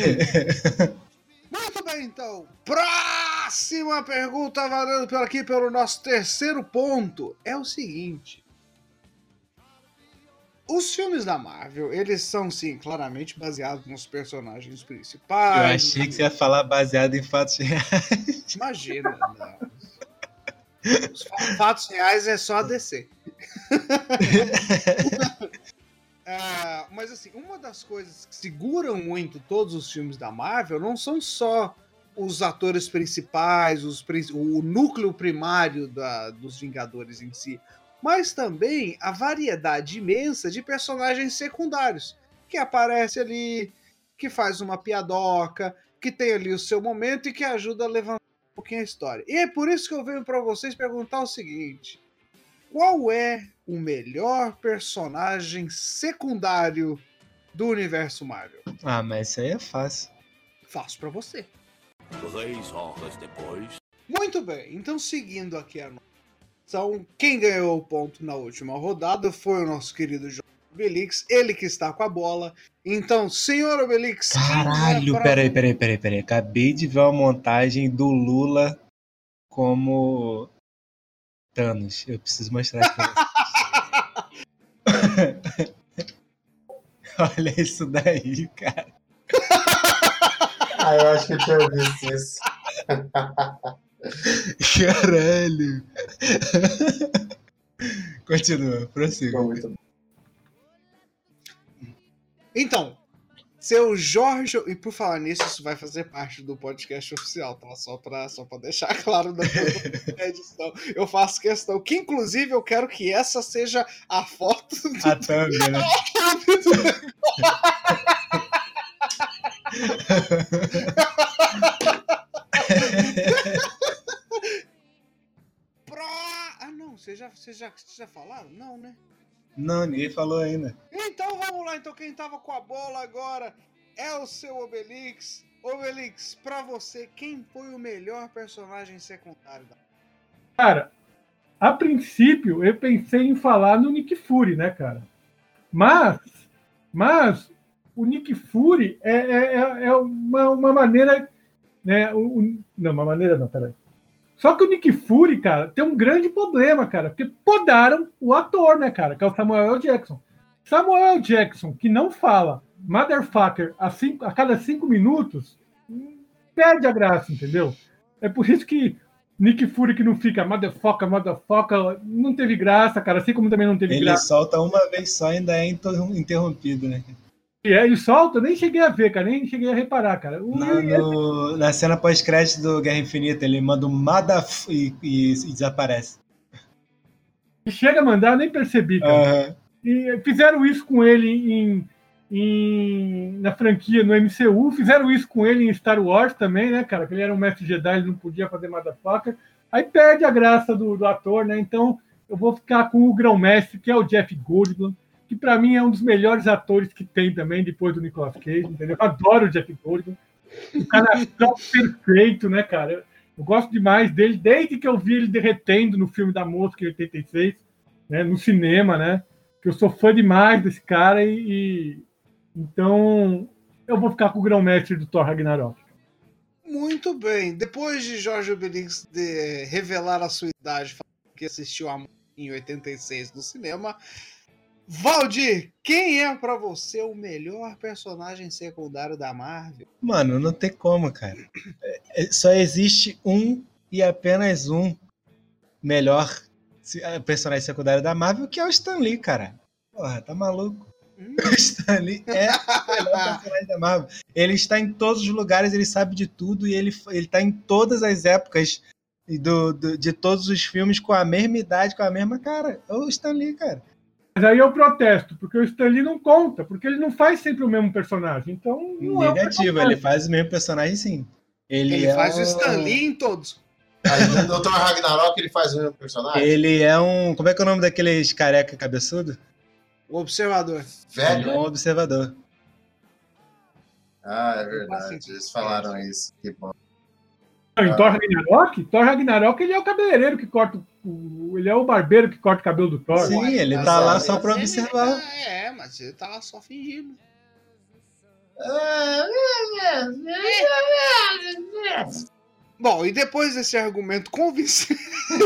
Muito bem, então. Próxima pergunta, valendo por aqui pelo nosso terceiro ponto. É o seguinte. Os filmes da Marvel, eles são, sim, claramente baseados nos personagens Eu principais. achei que você ia falar baseado em fatos reais. Imagina, não. Os fa- fatos reais é só a D C. Ah, mas assim, uma das coisas que seguram muito todos os filmes da Marvel não são só os atores principais, os, prin- o núcleo primário da- dos Vingadores em si, mas também a variedade imensa de personagens secundários que aparece ali, que faz uma piadoca, que tem ali o seu momento e que ajuda a levantar um pouquinho a história. E é por isso que eu venho para vocês perguntar o seguinte: qual é o melhor personagem secundário do universo Marvel? Ah, mas isso aí é fácil. Faço para você. Três horas depois. Muito bem, então seguindo aqui a noção, quem ganhou o ponto na última rodada foi o nosso querido João Obelix, ele que está com a bola. Então, senhor Obelix... quem Caralho, é pra- peraí, peraí, peraí, peraí. Acabei de ver uma montagem do Lula como Thanos. Eu preciso mostrar aqui. Olha isso daí, cara. Ah, eu acho que eu tinha visto isso. Caralho. Continua, prossiga. Ficou muito bom. Então, Seu Jorge... E por falar nisso, isso vai fazer parte do podcast oficial, tá? Só pra, só pra deixar claro na edição. Eu faço questão que, inclusive, eu quero que essa seja a foto do... A thumb, né? Pro... Ah, não. Vocês já, vocês já, vocês já falaram? Não, né? Não, ninguém falou ainda. Então vamos lá. Então quem tava com a bola agora é o seu Obelix. Obelix, pra você, quem foi o melhor personagem secundário da... Cara, a princípio eu pensei em falar no Nick Fury, né, cara? Mas, mas o Nick Fury é, é, é uma, uma maneira, né? O, o, não, uma maneira não, peraí. Só que o Nick Fury, cara, tem um grande problema, cara, porque podaram o ator, né, cara, que é o Samuel L. Jackson. Samuel L. Jackson, que não fala motherfucker a, cinco, a cada cinco minutos, perde a graça, entendeu? É por isso que Nick Fury que não fica motherfucker, motherfucker, não teve graça, cara, assim como também não teve Ele graça. Ele solta uma vez só e ainda é interrompido, né? E aí ele solta, nem cheguei a ver, cara, nem cheguei a reparar, cara. O, no, no, na cena pós-crédito do Guerra Infinita, ele manda um madaf e, e, e desaparece. Chega a mandar, nem percebi, cara. Uhum. E fizeram isso com ele em, em, na franquia, no M C U, fizeram isso com ele em Star Wars também, né, cara? Que ele era um mestre Jedi, ele não podia fazer motherfucker. Aí perde a graça do, do ator, né? Então eu vou ficar com o grão-mestre, que é o Jeff Goldblum, que para mim é um dos melhores atores que tem também, depois do Nicolas Cage, entendeu? Eu adoro o Jeff Goldblum. O cara é perfeito, né, cara? Eu gosto demais dele, desde que eu vi ele derretendo no filme da Mosca em oitenta e seis, né, no cinema, né? Que eu sou fã demais desse cara e, e... então eu vou ficar com o grão-mestre do Thor Ragnarok. Muito bem. Depois de Jorge Obelix de revelar a sua idade, falando que assistiu a em oitenta e seis no cinema, Valdir, quem é pra você o melhor personagem secundário da Marvel? Mano, não tem como, cara. É, só existe um e apenas um melhor personagem secundário da Marvel, que é o Stan Lee, cara. Porra, tá maluco? Hum. O Stan Lee é o melhor personagem da Marvel. Ele está em todos os lugares, ele sabe de tudo e ele, ele tá em todas as épocas do, do, de todos os filmes com a mesma idade, com a mesma cara. É o Stan Lee, cara. Mas aí eu protesto, porque o Stan Lee não conta, porque ele não faz sempre o mesmo personagem. Então, não negativo, é ele faz o mesmo personagem, sim. Ele, ele é faz um... o Stan Lee em todos. Aí no doutor Ragnarok ele faz o mesmo personagem? Ele é um... Como é que é o nome daqueles careca cabeçudo? O Observador. Velho? Ele é um observador. Ah, é verdade. Eles falaram isso. Que bom. Em ah. Thor Ragnarok? Thor Ragnarok, ele é o cabeleireiro que corta o... Ele é o barbeiro que corta o cabelo do Thor. Sim, ele tá lá só pra observar. É, mas ele tá lá só fingindo. Bom, e depois desse argumento convincente,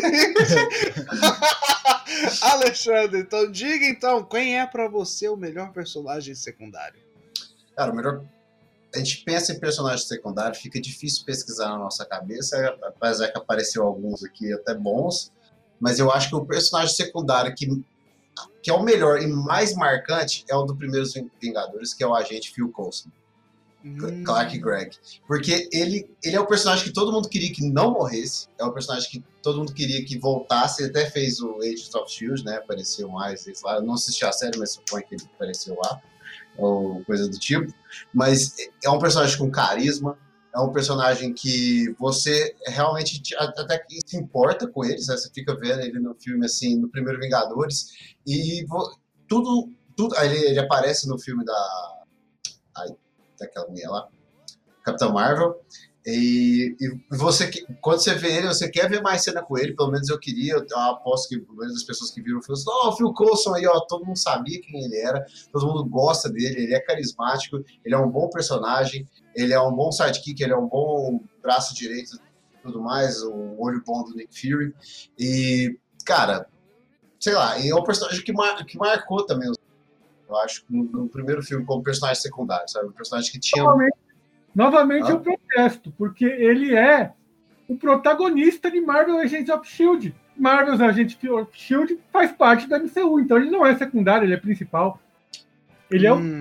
Alexandre, então diga então, quem é pra você o melhor personagem secundário? Cara, o melhor... A gente pensa em personagem secundário, fica difícil pesquisar na nossa cabeça, apesar que apareceu alguns aqui até bons, mas eu acho que o personagem secundário que, que é o melhor e mais marcante é o do Primeiros Vingadores, que é o agente Phil Coulson. Hum. Clark Gregg. Porque ele, ele é o personagem que todo mundo queria que não morresse, é o personagem que todo mundo queria que voltasse, ele até fez o Agents of Shield, né, apareceu mais lá, eu não assisti a série, mas suponho que ele apareceu lá, ou coisa do tipo, mas é um personagem com carisma, é um personagem que você realmente até que se importa com ele, né? Você fica vendo ele no filme, assim, no Primeiro Vingadores, e tudo, tudo ele, ele aparece no filme da ai, daquela mulher lá, Capitã Marvel, e, e você, quando você vê ele, você quer ver mais cena com ele, pelo menos eu queria, eu aposto que pelo menos as pessoas que viram falaram assim, ó, oh, o Phil Coulson aí, ó, todo mundo sabia quem ele era, todo mundo gosta dele, ele é carismático, ele é um bom personagem, ele é um bom sidekick, ele é um bom braço direito e tudo mais, o olho bom do Nick Fury, e, cara, sei lá, e é um personagem que, mar, que marcou também, eu acho, no, no primeiro filme como personagem secundário, sabe, um personagem que tinha... Novamente ah. eu protesto, porque ele é o protagonista de Marvel Agents of Shield. Marvel's Agents of Shield faz parte da M C U, então ele não é secundário, ele é principal. Ele é hum. o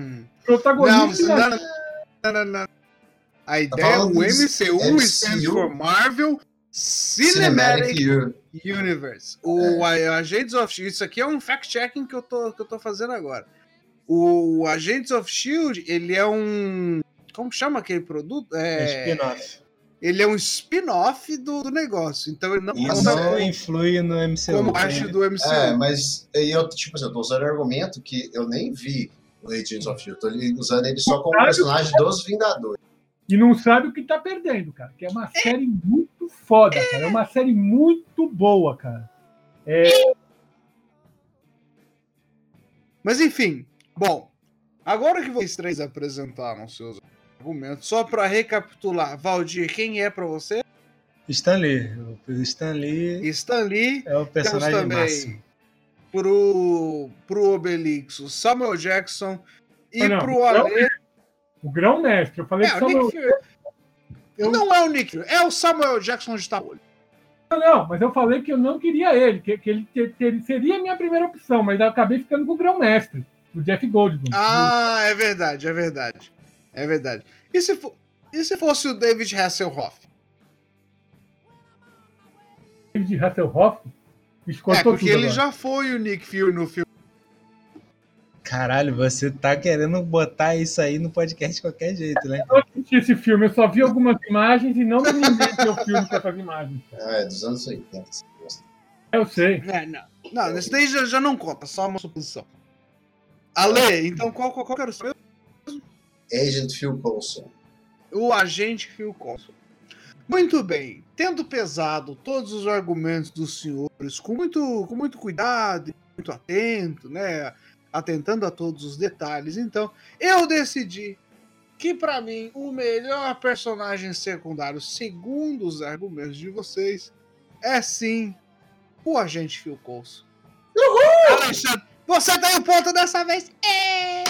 Protagonista. Não, não, não, não. A ideia é o M C U, M C U stands for Marvel Cinematic, Cinematic Universe. O é. Agents of Shield, isso aqui é um fact-checking que eu tô, que eu tô fazendo agora. O Agents of Shield, ele é um... Como chama aquele produto? É É... spin-off. Ele é um spin-off do, do negócio. Então ele não, Isso, não Não influi no M C U. como parte do M C U. É, mas eu, tipo assim, eu tô usando o argumento que eu nem vi o Agents of Shield. Eu tô usando ele só como personagem dos Vingadores. E não sabe o que tá perdendo, cara. Que é uma série muito foda, cara. É uma série muito boa, cara. É... Mas enfim, bom, agora que vocês três apresentaram seus argumentos, só pra recapitular, Valdir, quem é pra você? Stan Lee. O Stan Lee Stan Lee. é o personagem Temos também máximo. Pro, pro Obelix, o Samuel Jackson. E Ah, não, pro o Grão- Ale... O grão-mestre. Eu falei É, que o só Nick meu... Fury. eu- Não é o Nick Fury, é o Samuel Jackson de Tapa-Olho. Não, não, mas eu falei que eu não queria ele, que, que ele, que, que ele seria a minha primeira opção, mas eu acabei ficando com o grão-mestre, o Jeff Goldblum. Ah, é verdade, é verdade. É verdade. E se, fo- e se fosse o David Hasselhoff? De Hasselhoff. É, Escortou porque tudo ele agora. já foi o Nick Fury no filme. Caralho, você tá querendo botar isso aí no podcast de qualquer jeito, né? Eu não assisti esse filme, eu só vi algumas imagens e não me lembrei de ver o filme com essas imagens. Ah, é dos anos oitenta. Eu sei. É, não. Não, nesse daí já, já não conta, só uma suposição. Ale, então qual, qual, qual que era o seu? Agent Phil Coulson. O agente Phil Coulson. Muito bem. Tendo pesado todos os argumentos dos senhores com muito, com muito cuidado, muito atento, né? Atentando a todos os detalhes, então eu decidi que pra mim o melhor personagem secundário, segundo os argumentos de vocês, é sim o agente Phil Coulson. Uhul! Alexandre, você tem o ponto dessa vez. É!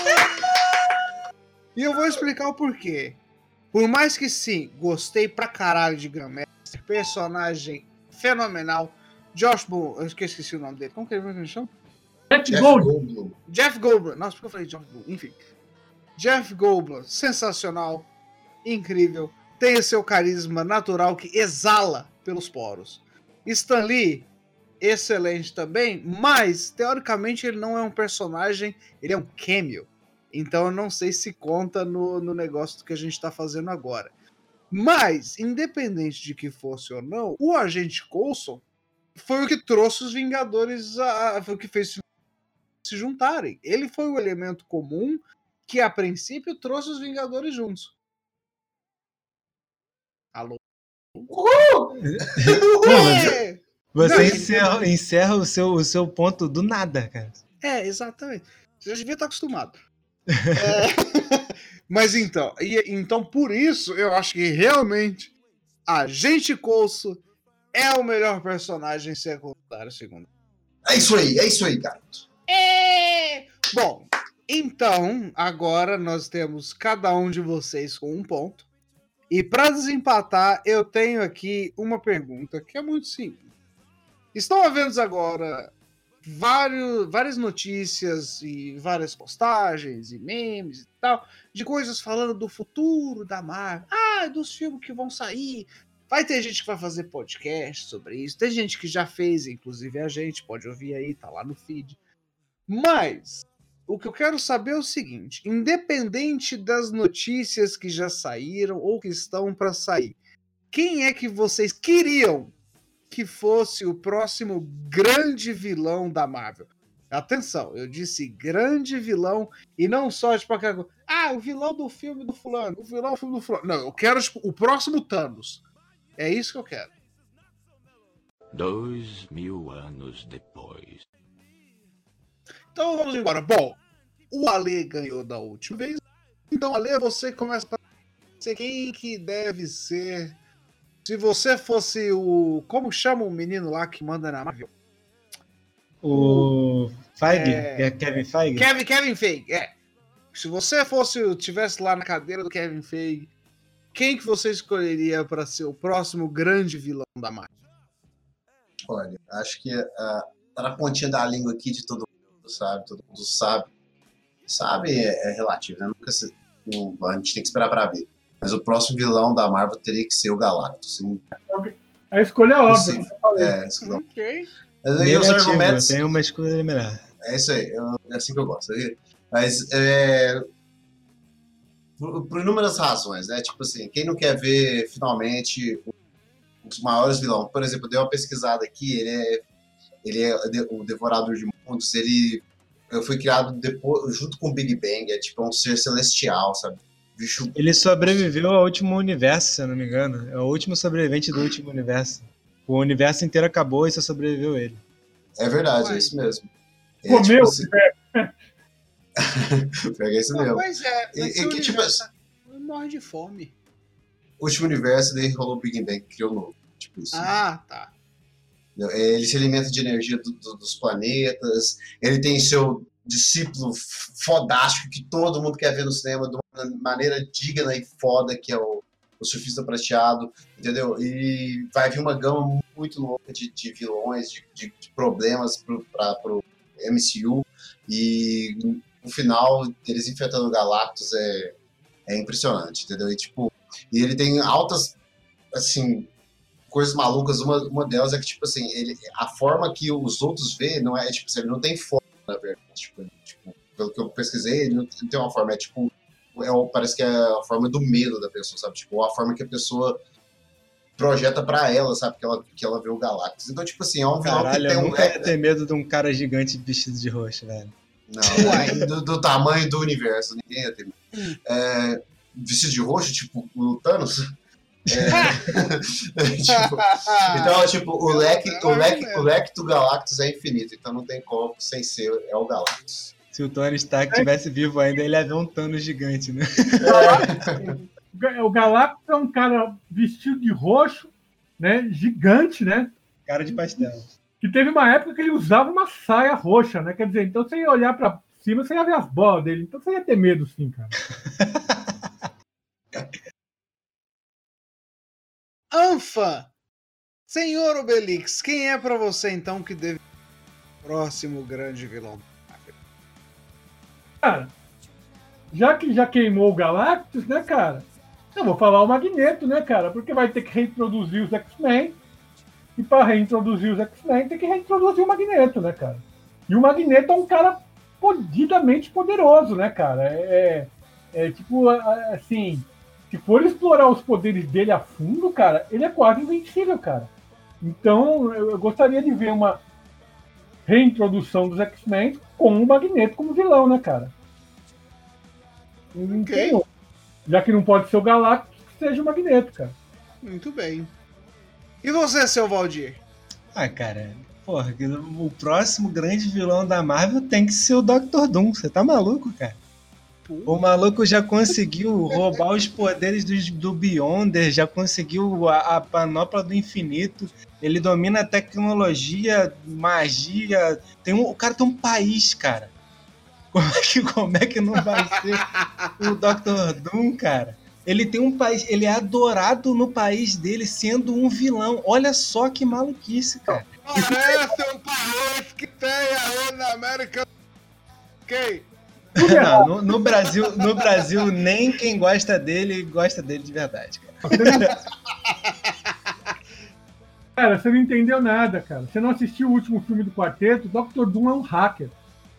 E eu vou explicar o porquê. Por mais que sim, gostei pra caralho de Grandmaster, personagem fenomenal. Josh Boone, eu esqueci o nome dele. Como que ele chama? Jeff Jeff Goldblum. Goldblum. Jeff Goldblum. Nossa, por que eu falei Josh Boone? Enfim. Jeff Goldblum, sensacional, incrível, tem o seu carisma natural que exala pelos poros. Stan Lee, excelente também, mas teoricamente ele não é um personagem, ele é um cameo. Então eu não sei se conta no, no negócio que a gente está fazendo agora. Mas, independente de que fosse ou não, o agente Coulson foi o que trouxe os Vingadores, a, foi o que fez se juntarem. Ele foi o elemento comum que, a princípio, trouxe os Vingadores juntos. Alô? Pô, mas É, você Não, encerra, encerra o, seu, o seu ponto do nada, cara. é, exatamente. Você já devia estar acostumado. É, mas então, e, então, por isso, eu acho que realmente Agente Coulson é o melhor personagem secundário, segundo. É isso aí, é isso aí, garoto. É! Bom, então, agora nós temos cada um de vocês com um ponto. E para desempatar, eu tenho aqui uma pergunta que é muito simples. Estão havendo agora vários, várias notícias e várias postagens e memes e tal, de coisas falando do futuro da Marvel. Ah, dos filmes que vão sair. Vai ter gente que vai fazer podcast sobre isso. Tem gente que já fez, inclusive a gente, pode ouvir aí, tá lá no feed. Mas o que eu quero saber é o seguinte: independente das notícias que já saíram ou que estão para sair, quem é que vocês queriam que fosse o próximo grande vilão da Marvel? Atenção, eu disse grande vilão e não só tipo aquela coisa, ah, o vilão do filme do fulano, o vilão do filme do fulano. Não, eu quero tipo, o próximo Thanos. É isso que eu quero. Dois mil anos depois. Então vamos embora. Bom, o Ale ganhou da última vez. Então, Ale, você começa a ser quem que deve ser. Se você fosse o. Como chama o menino lá que manda na Marvel? O Feige, É. que é Kevin Feige. Kevin, Kevin Feige, é. Se você fosse, tivesse lá na cadeira do Kevin Feige, quem que você escolheria para ser o próximo grande vilão da Marvel? Olha, acho que ah, tá na pontinha da língua aqui de todo mundo, sabe? Todo mundo sabe sabe, é, é relativo, né? Nunca se, não, a gente tem que esperar pra ver. Mas o próximo vilão da Marvel teria que ser o Galactus. Assim, a escolha é óbvia. é, isso que eu... Ok. Mas aí os Negativo, argumentos... tem uma escolha melhor. É isso aí, eu- é assim que eu gosto. Mas, é, por, por inúmeras razões, né? Tipo assim, quem não quer ver, finalmente, os maiores vilões? Por exemplo, eu dei uma pesquisada aqui, ele é, ele é o Devorador de Mundos, ele foi criado depois, junto com o Big Bang, é tipo um ser celestial, sabe? Bicho, Ele sobreviveu ao último universo, se eu não me engano. É o último sobrevivente do último universo. O universo inteiro acabou e só sobreviveu ele. é verdade, Ué. é isso mesmo. É, Comeu, tipo assim, é, pega isso Não, mesmo. pois é, E- mas e se o que, tipo, universo morre de fome. O último universo, daí rolou o Big Bang, que criou o novo. Tipo isso. Ah, tá. Ele se alimenta de energia do- do- dos planetas, ele tem seu discípulo f- fodástico que todo mundo quer ver no cinema de uma maneira digna e foda, que é o, o Surfista Prateado, entendeu? E vai vir uma gama muito louca de, de vilões, de, de- de problemas pro, pra, pro M C U, e no final, eles enfrentando o Galactus é, é impressionante, entendeu? E, tipo, e ele tem altas, assim, coisas malucas. Uma, uma delas é que, tipo assim, ele, a forma que os outros vê não é, tipo assim, ele não tem forma, na verdade. Tipo, tipo, pelo que eu pesquisei, ele não, não tem uma forma, é tipo, é, o- parece que é a forma do medo da pessoa, sabe? Tipo, a forma que a pessoa projeta pra ela, sabe? Que ela, que ela vê o Galactus. Então, tipo assim, é um vilão Caralho, que tem eu um... nunca É, ia ter medo de um cara gigante vestido de roxo, velho. não, é do, do tamanho do universo, ninguém ia ter medo. É, vestido de roxo, tipo, o Thanos... É, tipo, então, tipo, o leque, o, leque, o leque do Galactus é infinito, então não tem como sem ser, é o Galactus. Se o Tony Stark estivesse vivo ainda, ele ia ver um Thanos gigante, né? o Galactus é um cara vestido de roxo, né? Gigante, né? Cara de pastel. Que teve uma época que ele usava uma saia roxa, né? Quer dizer, então você ia olhar pra cima, você ia ver as bolas dele. Então você ia ter medo, sim, cara. Anfa, senhor Obelix, quem é pra você então que deve ser o próximo grande vilão? Cara, já que já queimou o Galactus, né, cara? Eu vou falar o Magneto, né, cara? Porque vai ter que reintroduzir os X-Men. E para reintroduzir os X-Men, tem que reintroduzir o Magneto, né, cara? E o Magneto é um cara fodidamente poderoso, né, cara? É, é, é tipo, assim, se for explorar os poderes dele a fundo, cara, ele é quase invencível, cara. Então, eu gostaria de ver uma reintrodução dos X-Men com o Magneto como vilão, né, cara? Não tem outro. Já que não pode ser o Galactus, que seja o Magneto, cara. Muito bem. E você, seu Valdir? Ah, cara, porra, o próximo grande vilão da Marvel tem que ser o doutor Doom. Você tá maluco, cara? O maluco já conseguiu roubar os poderes do, do Beyonder, já conseguiu a, a panóplia do infinito. Ele domina a tecnologia, magia. Tem um, o cara tem um país, cara. Como é que, como é que não vai ser o doutor Doom, cara? Ele tem um país, ele é adorado no país dele sendo um vilão. Olha só que maluquice, cara. Parece um país que tem aí na América. Ok. Não, no, no Brasil, no Brasil, nem quem gosta dele gosta dele de verdade, cara. Cara, você não entendeu nada, cara. Você não assistiu o último filme do Quarteto? O doutor Doom é um hacker.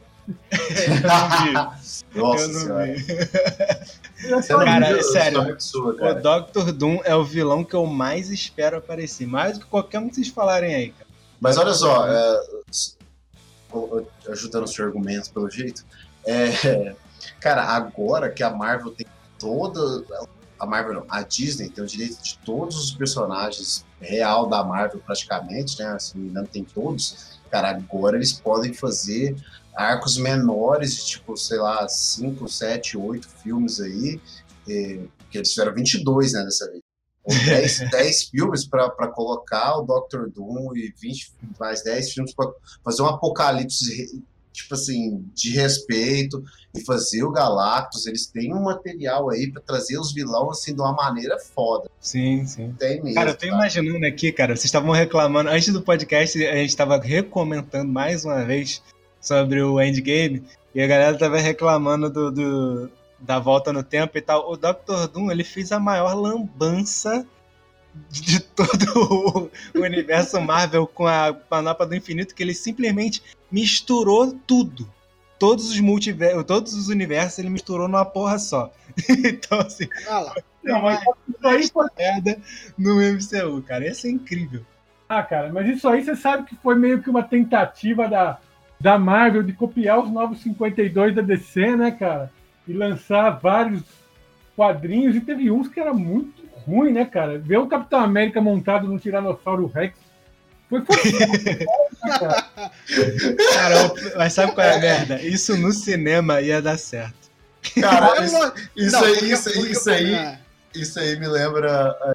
Nossa Eu não senhora. vi. Você não Cara, viu? é sério. Isso é muito sua, O cara. doutor Doom é o vilão que eu mais espero aparecer. Mais do que qualquer um que vocês falarem aí, cara. Mas olha só, é, ajudando os seus argumentos pelo jeito, é, cara, agora que a Marvel tem toda. A Marvel não, a Disney tem o direito de todos os personagens real da Marvel, praticamente, né? Se não me engano, tem todos. Cara, agora eles podem fazer arcos menores, de tipo, sei lá, cinco, sete, oito filmes aí, é, que eles fizeram vinte e dois, né, dessa vez. Ou dez, dez filmes para colocar o doutor Doom e vinte, mais dez filmes para fazer um apocalipse, tipo assim, de respeito e fazer o Galactus. Eles têm um material aí para trazer os vilões assim de uma maneira foda. Sim, sim. Tem mesmo. Cara, eu tô tá? imaginando aqui, cara, vocês estavam reclamando, antes do podcast, a gente tava recomentando mais uma vez sobre o Endgame, E a galera tava reclamando do, do- da volta no tempo e tal. O doutor Doom, ele fez a maior lambança de todo o universo Marvel com a Manopla do Infinito, que ele simplesmente misturou tudo. Todos os multiversos, todos os universos, ele misturou numa porra só. Então, assim, Ah lá. Não, mas isso aí foi... merda no M C U, cara. Isso é incrível. Ah, cara, mas isso aí você sabe que foi meio que uma tentativa da, da Marvel de copiar os Novos cinquenta e dois da D C, né, cara? E lançar vários quadrinhos, e teve uns que era muito ruim, né, cara? Ver o Capitão América montado no Tiranossauro Rex foi forçado, né, cara? Cara, mas sabe qual é a merda? Isso no cinema ia dar certo. Cara, isso, isso Não, aí, porque- isso, porque- isso aí, é. isso aí me lembra. é,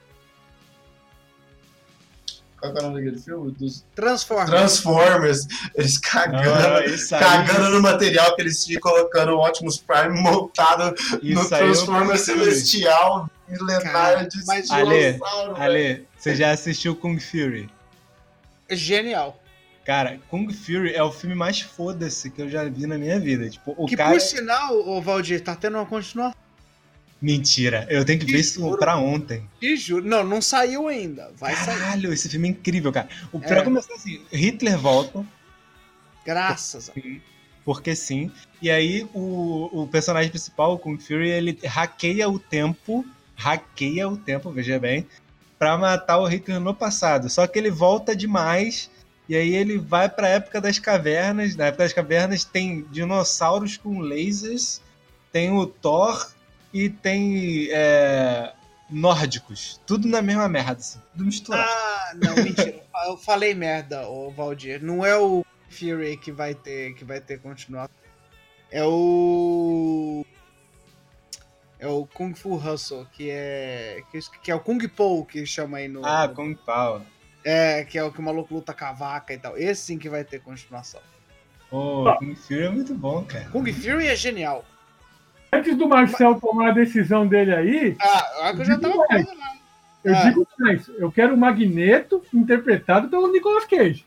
Qual que é o nome daquele filme? Dos Transformers. Transformers. Eles cagando, Ah, isso aí- cagando no material que eles tinham colocando o Optimus Prime montado no Isso aí eu Transformer prefiro. Celestial milenário Cara, de mas- Ale, dinossauro, velho. Ale, você já assistiu Kung Fury? Genial. Cara, Kung Fury é o filme mais foda-se que eu já vi na minha vida. Tipo, o que cara. por sinal, ô Valdir, tá tendo uma continuação. Mentira, eu tenho que ver isso Juro. pra ontem. Te juro. Não, não saiu ainda. Vai sair. Caralho, esse filme é incrível, cara. O, É. Pra começar assim, Hitler volta, Graças a porque sim. E aí o, o personagem principal, o Kung Fury, ele hackeia o tempo, hackeia o tempo, veja bem, pra matar o Hitler no passado. Só que ele volta demais, e aí ele vai pra época das cavernas. Na época das cavernas tem dinossauros com lasers, tem o Thor e tem é, nórdicos. Tudo na mesma merda, assim, tudo misturado. Ah, não, mentira. Eu falei merda, ô Valdir. Não é o Fury que vai ter, que vai ter continuação. É o. É o Kung Fu Hustle, que é. Que, que é o Kung Po que chama aí no. Ah, no- Kung Pao. É, que é o que o maluco luta com a vaca e tal. Esse sim que vai ter continuação. Pô, Kung Fury é muito bom, cara. Kung Fury é genial. Antes do Marcel tomar a decisão dele aí, Ah, é que eu já tava falando lá. eu Ah. digo mais, eu quero o Magneto interpretado pelo Nicolas Cage.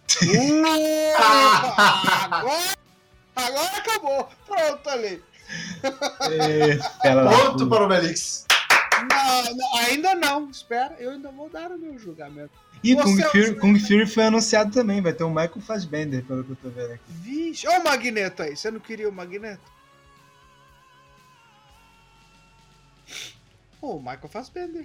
agora, agora acabou. Pronto, ali. É, fela da Ponto puta. para o Melix. Não, não, ainda não. Espera, eu ainda vou dar o meu julgamento. E Você Kung é o- Fury, Kung Fury foi anunciado também, vai ter o Michael Fassbender, pelo que eu tô vendo aqui. Vixe, olha o Magneto aí. Você não queria o Magneto? Ô, o Michael Fassbender.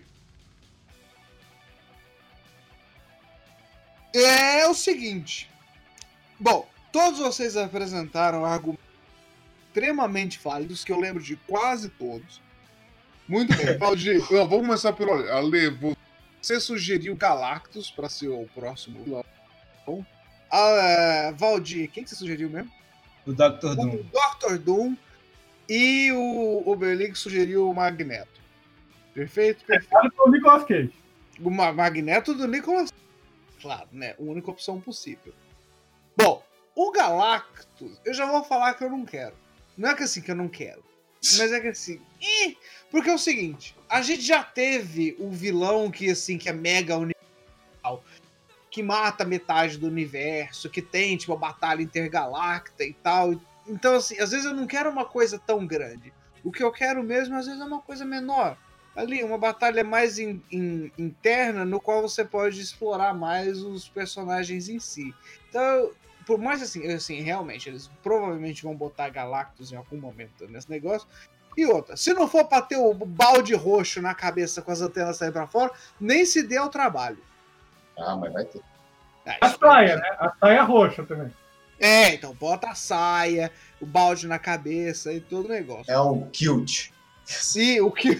É o seguinte. Bom, todos vocês apresentaram argumentos extremamente válidos, que eu lembro de quase todos. Muito bem, Valdir. Não, vamos começar pelo Ale. Ale, você sugeriu Galactus para ser o próximo vilão. Ah, Valdir, quem que você sugeriu mesmo? O doutor Doom. O doutor Doom e o Oberlig sugeriu o Magneto. Perfeito? Perfeito. Cara, pelo Nicolas Cage. O Ma- Magneto do Nicolas. Claro, né? A única opção possível. Bom, o Galactus, eu já vou falar que eu não quero. Não é que assim que eu não quero. Mas é que assim. ih, porque é o seguinte, a gente já teve o vilão que assim, que é mega universal, que mata metade do universo, que tem, tipo, a batalha intergaláctica e tal. Então, assim, às vezes eu não quero uma coisa tão grande. O que eu quero mesmo, às vezes, é uma coisa menor. Ali, uma batalha mais in- in- interna, no qual você pode explorar mais os personagens em si. Então, por mais assim, assim, realmente, eles provavelmente vão botar Galactus em algum momento nesse negócio. E outra, se não for pra ter o balde roxo na cabeça com as antenas saindo pra fora, nem se dê ao trabalho. Ah, mas vai ter. É, A saia, né? A saia roxa também. É, então bota a saia, o balde na cabeça e todo o negócio. É um cute. Sim, o que.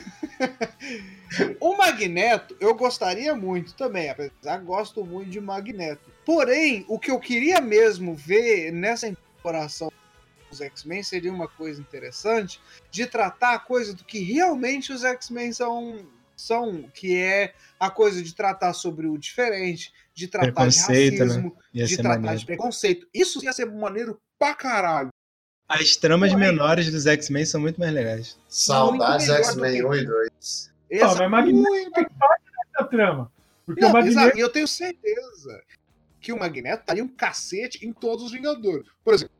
O Magneto, eu gostaria muito também, apesar que gosto muito de Magneto. Porém, o que eu queria mesmo ver nessa incorporação dos X-Men seria uma coisa interessante de tratar a coisa do que realmente os X-Men são, são, que é a coisa de tratar sobre o diferente, de tratar de Preconceito, racismo, Ia de ser tratar maneiro. de preconceito. Isso ia ser maneiro pra caralho. As tramas Porém- menores dos X-Men são muito mais legais. Saudades Muito melhor X-Men do que- um e dois. Não, Essa- mas Magneto muito faz parte dessa trama. Porque Não, o Magneto. exato, e eu tenho certeza que o Magneto estaria um cacete em todos os Vingadores. Por exemplo,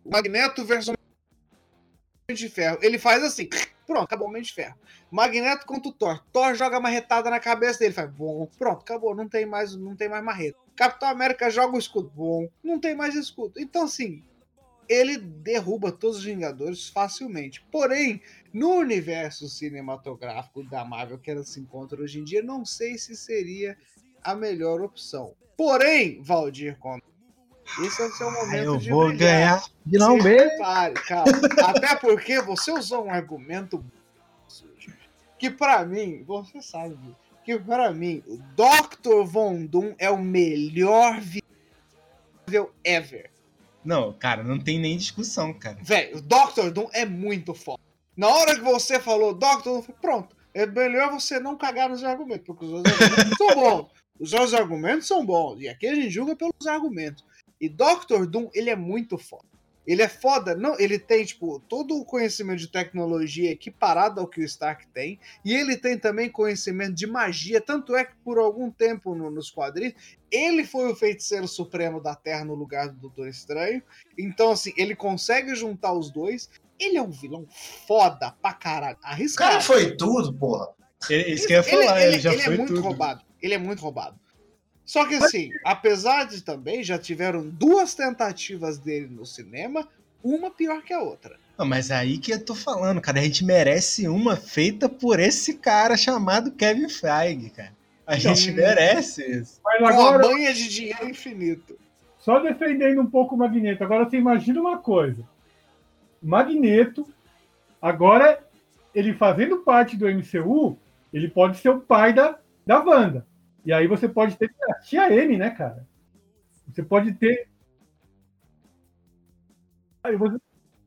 O Magneto versus o Homem de Ferro. Ele faz assim, pronto, acabou o Homem de Ferro. Magneto contra o Thor. Thor joga a marretada na cabeça dele. Faz, bom, pronto, acabou, não tem mais, não tem mais marreta. Capitão América joga o escudo. Bom, não tem mais escudo. Então, assim, ele derruba todos os Vingadores facilmente. Porém, no universo cinematográfico da Marvel que ela se encontra hoje em dia, não sei se seria a melhor opção. Porém, Valdir Conde, esse é o seu momento eu de vou brilhar. ganhar Se finalmente. prepare, calma. Até porque você usou um argumento sujo. Que pra mim, você sabe disso, que pra mim, o doutor Von Doom é o melhor vilão ever. Não, cara, não tem nem discussão, cara. Velho, o doutor Doom é muito foda. Na hora que você falou doutor Doom, pronto. É melhor você não cagar nos argumentos, porque os outros argumentos são bons. Os outros argumentos são bons. E aqui a gente julga pelos argumentos. E doutor Doom, ele é muito foda. Ele é foda, não, ele tem, tipo, todo o conhecimento de tecnologia equiparado ao que o Stark tem, e ele tem também conhecimento de magia, tanto é que por algum tempo no, nos quadrinhos, ele foi o feiticeiro supremo da Terra no lugar do Doutor Estranho, então, assim, ele consegue juntar os dois, ele é um vilão foda pra caralho, O arriscado. cara foi tudo, porra. Ele, isso que eu ia falar, ele, ele, já ele foi é muito tudo. roubado, ele é muito roubado. Só que assim, apesar de também já tiveram duas tentativas dele no cinema, uma pior que a outra. Não, mas aí que eu tô falando, cara, a gente merece uma feita por esse cara chamado Kevin Feige, cara. A gente Hum. merece isso. Mas Com agora, a banha de dinheiro infinito. só defendendo um pouco o Magneto, agora você imagina uma coisa. Magneto, agora, ele fazendo parte do M C U, ele pode ser o pai da, da Wanda. E aí você pode ter a tia M, né, cara? Você pode ter... Aí você...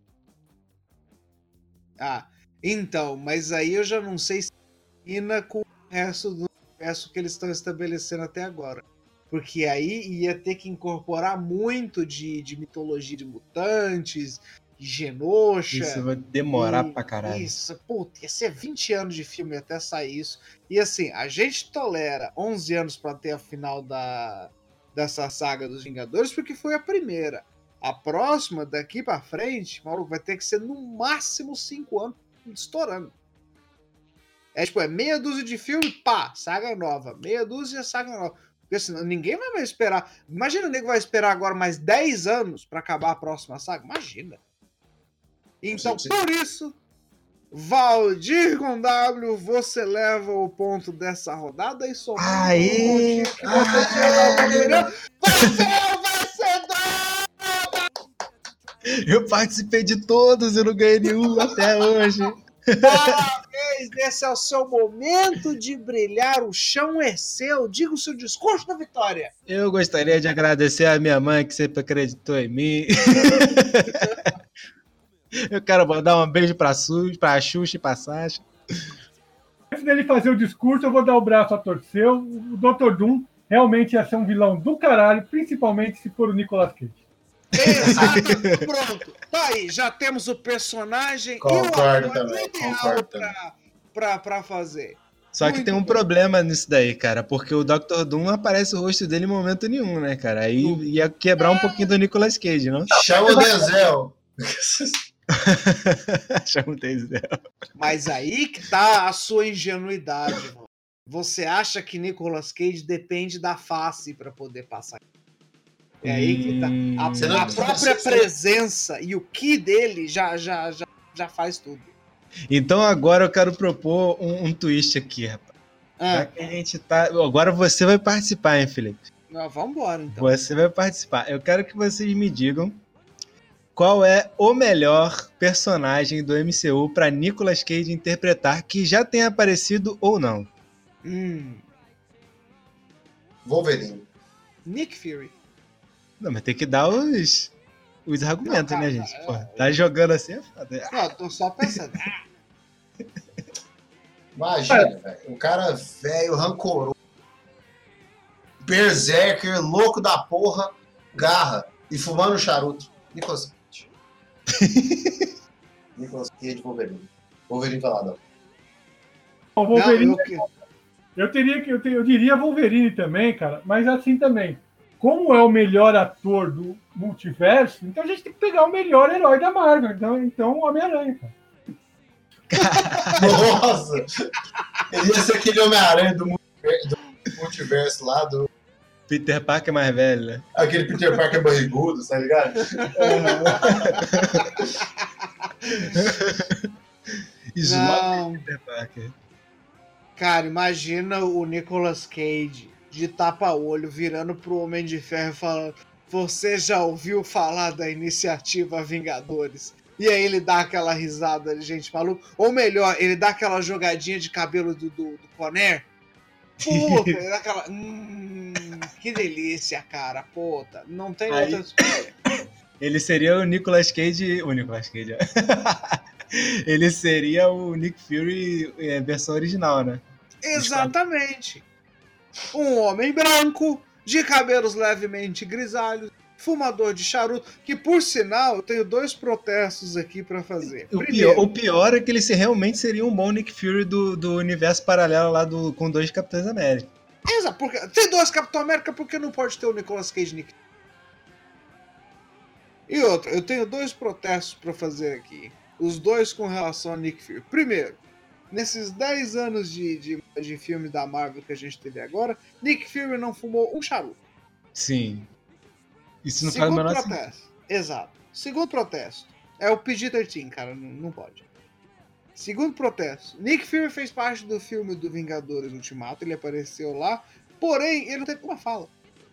Ah, então, mas aí eu já não sei se combina com o resto do universo que eles estão estabelecendo até agora. Porque aí ia ter que incorporar muito de, de mitologia de mutantes, de Genosha. Isso vai demorar e- pra caralho. Isso, puta, ia ser vinte anos de filme até sair isso. E assim, a gente tolera onze anos pra ter a final da, dessa saga dos Vingadores, porque foi a primeira. A próxima, daqui pra frente, maluco, vai ter que ser no máximo cinco anos estourando. É tipo, é meia dúzia de filme, pá, saga nova. Meia dúzia, saga nova. Porque senão ninguém vai mais esperar. Imagina o nego vai esperar agora mais dez anos pra acabar a próxima saga. Imagina. Então, Sim, sim. por isso, Valdir com W, você leva o ponto dessa rodada e somando Aê! o pontinho que você tirou da bandeira, você é o vencedor! Eu participei de todos e não ganhei nenhum até hoje. Parabéns, esse é o seu momento de brilhar, o chão é seu, diga o seu discurso da vitória. Eu gostaria de agradecer a minha mãe que sempre acreditou em mim. Eu quero mandar um beijo pra, Su, pra Xuxa e pra Sasha. Antes dele fazer o discurso, eu vou dar o braço a torcer. O doutor Doom realmente ia ser um vilão do caralho, principalmente se for o Nicolas Cage. Exato, pronto. Tá aí, já temos o personagem Concordo e o também, ideal concordo pra, pra, pra fazer. Só que Muito tem um bem. problema nisso daí, cara, porque o doutor Doom não aparece o rosto dele em momento nenhum, né, cara? Aí ia quebrar um pouquinho do Nicolas Cage, não? Chama o Denzel. Chama o Denzel. Mas aí que tá a sua ingenuidade, mano. Você acha que Nicolas Cage depende da face pra poder passar. É aí que tá. A, Hum, Você não- a própria você- presença e o que dele já, já, já, já faz tudo. Então agora eu quero propor um, um twist aqui, rapaz. Já Ah, que a gente tá. Agora você vai participar, hein, Felipe? não, vambora, então. Você vai participar. Eu quero que vocês me digam qual é o melhor personagem do M C U para Nicolas Cage interpretar, que já tenha aparecido ou não. Hum, Wolverine. Nick Fury. Não, mas tem que dar os, os argumentos, Não, tá, né, tá, gente? é, Porra, tá jogando assim é foda. Não, eu tô só pensando. Ah, Imagina, velho. O cara velho, rancoroso, berserker, louco da porra, garra e fumando charuto. Nicolas Cage. Nicolas Cage, Wolverine. Wolverine falado. O Wolverine, não, eu, eu, teria que, eu, te- eu diria Wolverine também, cara, mas assim também. como é o melhor ator do multiverso, então a gente tem que pegar o melhor herói da Marvel. Então, então o Homem-Aranha, cara. Nossa! Ele ia ser aquele Homem-Aranha do multiverso, do multiverso lá, do... Peter Parker mais velho, né? Aquele Peter Parker barrigudo, tá ligado? Não. Peter Parker. Cara, imagina o Nicolas Cage de tapa-olho virando pro Homem de Ferro falando: você já ouviu falar da iniciativa Vingadores? E aí ele dá aquela risada de gente maluca. Ou melhor, ele dá aquela jogadinha de cabelo do, do, do Conner. Puta, ele dá aquela... Hum, que delícia, cara. Puta, não tem Aí- outra escolha. Ele seria o Nicolas Cage... O Nicolas Cage, ó. Ele seria o Nick Fury é, versão original, né? Exatamente. Um homem branco, de cabelos levemente grisalhos, fumador de charuto, que por sinal eu tenho dois protestos aqui pra fazer. O Primeiro, pior, o pior é que ele se- realmente seria um bom Nick Fury do, do universo paralelo lá do, com dois Capitães América. Exato, porque tem dois Capitão América, por que não pode ter o Nicolas Cage Nick? E outra, eu tenho dois protestos pra fazer aqui. Os dois com relação a Nick Fury. Primeiro, nesses dez anos de, de, de filme da Marvel que a gente teve agora, Nick Fury não fumou um charuto. Sim. Isso não faz o Segundo menor sentido. protesto. Exato. Segundo protesto. É o P G treze, cara. Não, não pode. Segundo protesto. Nick Fury fez parte do filme do Vingadores Ultimato. Ele apareceu lá. Porém, ele não teve uma fala.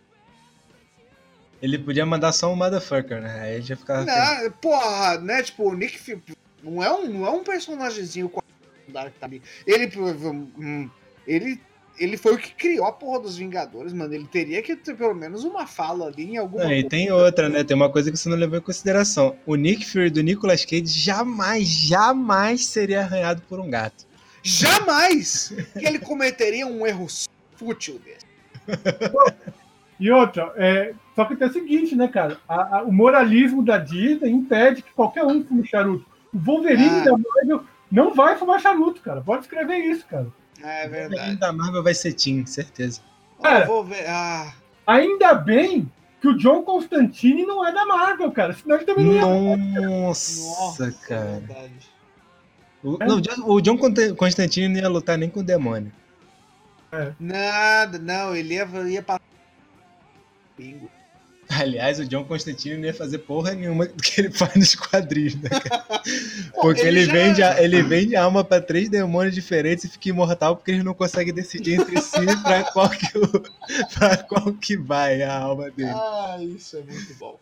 Ele podia mandar só um motherfucker, né? Aí já ficava... Não, porra, né? Tipo, o Nick Fury não é um, não é um personagemzinho que tá ali. Ele, hum, ele, ele foi o que criou a porra dos Vingadores, mano. Ele teria que ter pelo menos uma fala ali em alguma Não, e coisa. tem outra, né? Tem uma coisa que você não levou em consideração. O Nick Fury do Nicolas Cage jamais, jamais seria arranhado por um gato. Jamais que ele cometeria um erro fútil desse. E outra, é, só que tem o seguinte, né, cara? A- a- o moralismo da Disney impede que qualquer um fume charuto. O Wolverine Ah. da Marvel não vai fumar charuto, cara. Pode escrever isso, cara. É O verdade. da Marvel vai ser Team, certeza. Cara, Eu vou ver. Ah, Ainda bem que o John Constantine não é da Marvel, cara. Senão ele também não ia. Nossa, nossa, cara. é verdade. O, não, o John- o John Conte- Constantine não ia lutar nem com o demônio. Nada, não, ele ia, ia pra bingo. Aliás, o John Constantine não ia fazer porra nenhuma do que ele faz nos quadrinhos, né, cara? Pô, Porque ele, já- vende, a- ele vende a alma pra três demônios diferentes e fica imortal porque eles não conseguem decidir entre si pra qual que, o- pra qual que vai a alma dele. Ah, isso é muito bom.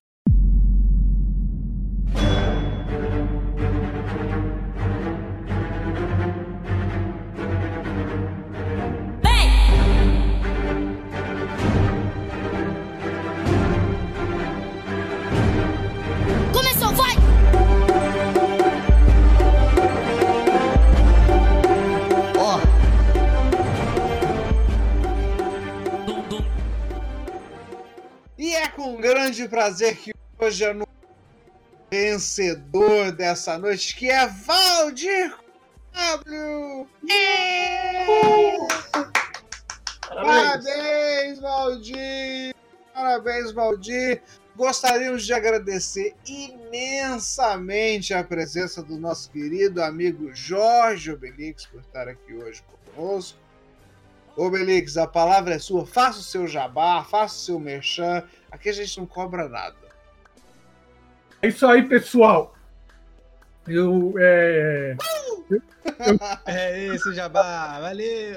Começou, vai! Ó, E é com grande prazer que hoje é o vencedor dessa noite, que é Valdir W. Parabéns, Valdir! Parabéns, Valdir! Gostaríamos de agradecer imensamente a presença do nosso querido amigo Jorge Obelix por estar aqui hoje conosco. Obelix, a palavra é sua. Faça o seu jabá, faça o seu merchan. Aqui a gente não cobra nada. É isso aí, pessoal. Eu, é... É isso, Jabá. Valeu!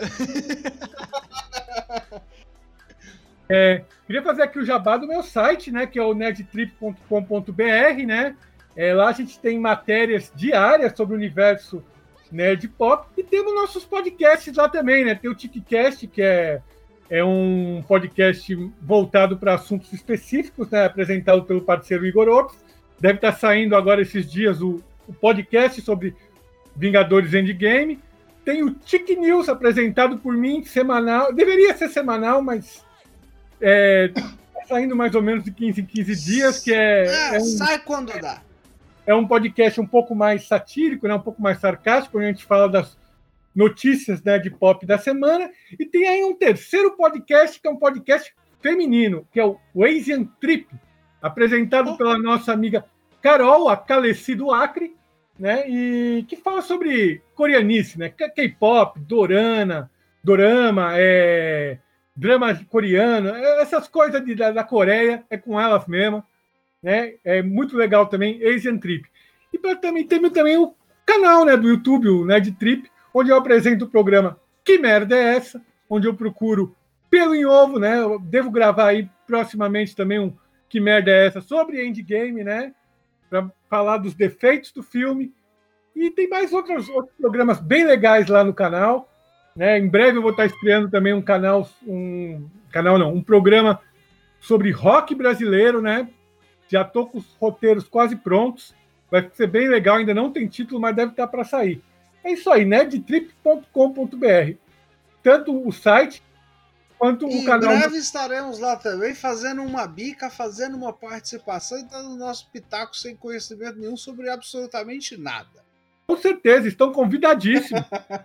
É, queria fazer aqui o jabá do meu site, né, que é o nerdtrip ponto com ponto b r, né? É, lá a gente tem matérias diárias sobre o universo nerd pop e temos nossos podcasts lá também, né? Tem o TicCast, que é, é um podcast voltado para assuntos específicos, né? Apresentado pelo parceiro Igor Ops. Deve estar saindo agora esses dias o, o podcast sobre Vingadores Endgame. Tem o Tic News, apresentado por mim, semanal. Deveria ser semanal, mas é, tá saindo mais ou menos de quinze em quinze dias, que é, Ah, é, um, sai quando dá. é um podcast um pouco mais satírico, né, um pouco mais sarcástico, onde a gente fala das notícias, né, de pop da semana. E tem aí um terceiro podcast, que é um podcast feminino, que é o Asian Trip, apresentado pela nossa amiga Carol, a Caleci do Acre, né? E que fala sobre coreanice, né? K-pop, dorama, dorama, é, drama coreano, essas coisas de, da, da Coreia, é com elas mesmo, né? É muito legal também, Asian Trip. E pra, também tem também o canal, né, do YouTube, o Nerd Trip, onde eu apresento o programa Que Merda é Essa?, onde eu procuro pelo em ovo, né? Eu devo gravar aí proximamente também um Que Merda é Essa? Sobre Endgame, né? Para falar dos defeitos do filme. E tem mais outros, outros programas bem legais lá no canal, né? Em breve eu vou estar estreando também um canal, um canal não, um programa sobre rock brasileiro, né? Já estou com os roteiros quase prontos. Vai ser bem legal, ainda não tem título, mas deve estar para sair. É isso aí, nerdtrip ponto com ponto b r. Tanto o site quanto em o canal. Em breve estaremos lá também, fazendo uma bica, fazendo uma participação e dando o nosso pitaco sem conhecimento nenhum sobre absolutamente nada. Com certeza, estão convidadíssimos.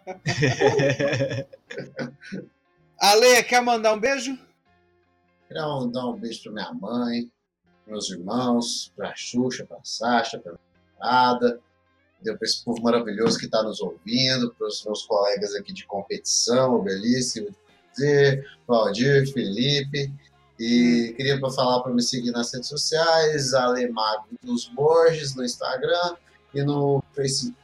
Ale, quer mandar um beijo? Queria mandar um beijo para minha mãe, meus irmãos, para a Xuxa, para a Sasha, para a namorada, para esse povo maravilhoso que está nos ouvindo, para os meus colegas aqui de competição, o Belíssimo, Valdir, Felipe. E queria falar para me seguir nas redes sociais, Alemagro dos Borges, no Instagram e no Facebook.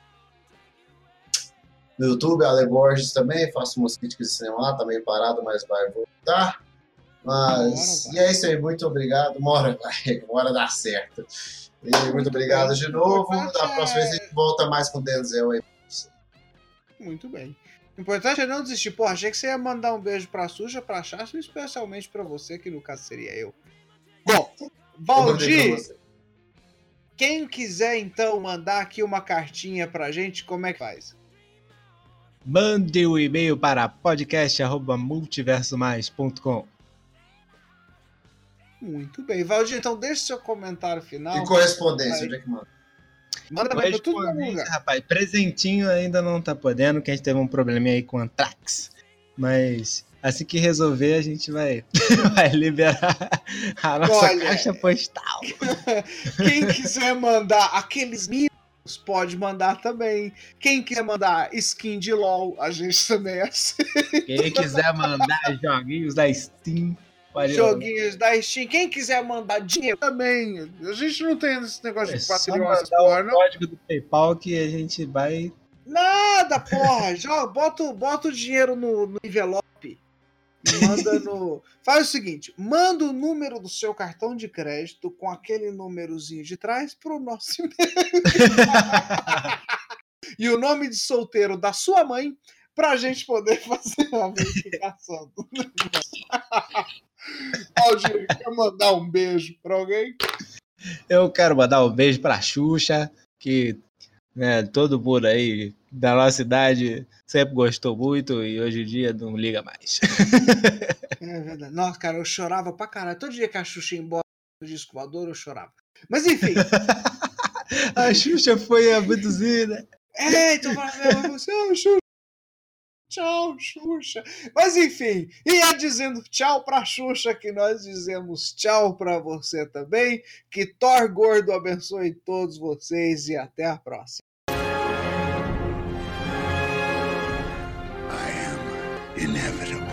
No YouTube, Ale Borges também, faço umas críticas de cinema lá, tá meio parado, mas vai voltar. Mas, e é isso aí, muito obrigado. Uma hora vai, uma hora dá certo. E muito obrigado de novo. Da próxima vez a gente volta mais com o Denzel aí. Muito bem. O importante é não desistir. Pô, achei que você ia mandar um beijo pra Suja, pra Chassa, especialmente pra você, que no caso seria eu. Bom, Valdir, quem quiser então mandar aqui uma cartinha pra gente, como é que faz? Mande o um e-mail para podcast arroba multiverso mais ponto com. Muito bem. Valdir, então deixe seu comentário final. E correspondência, onde é que manda? Manda pra tudo no lugar. Rapaz, presentinho ainda não tá podendo, que a gente teve um probleminha aí com o Antrax. Mas assim que resolver, a gente vai, vai liberar a nossa Olha, caixa postal. Quem quiser mandar aqueles mimos, pode mandar também. Quem quiser mandar skin de LOL, a gente também aceita. Quem quiser mandar joguinhos da Steam, pode joguinhos da Steam. Quem quiser mandar dinheiro também. A gente não tem esse negócio é de só Patreon, essas mandar porra, o não. código do PayPal que a gente vai... Nada, porra. Já, bota, bota o dinheiro no, no envelope. Manda no... Faz o seguinte, manda o número do seu cartão de crédito com aquele númerozinho de trás pro nosso e-mail. E o nome de solteiro da sua mãe pra gente poder fazer a verificação do negócio. Valdir, quer mandar um beijo pra alguém? Eu quero mandar um beijo pra Xuxa, que né, todo mundo aí da nossa idade sempre gostou muito e hoje em dia não liga mais. É verdade. Nossa, cara, eu chorava pra caralho. Todo dia que a Xuxa ia embora do disco voador, eu chorava. Mas enfim. A Xuxa foi abduzida. É, então falando, você, oh, Xuxa. Tchau, Xuxa. Mas enfim, e é dizendo tchau pra Xuxa que nós dizemos tchau pra você também. Que Thor Gordo abençoe todos vocês e até a próxima. I am inevitable.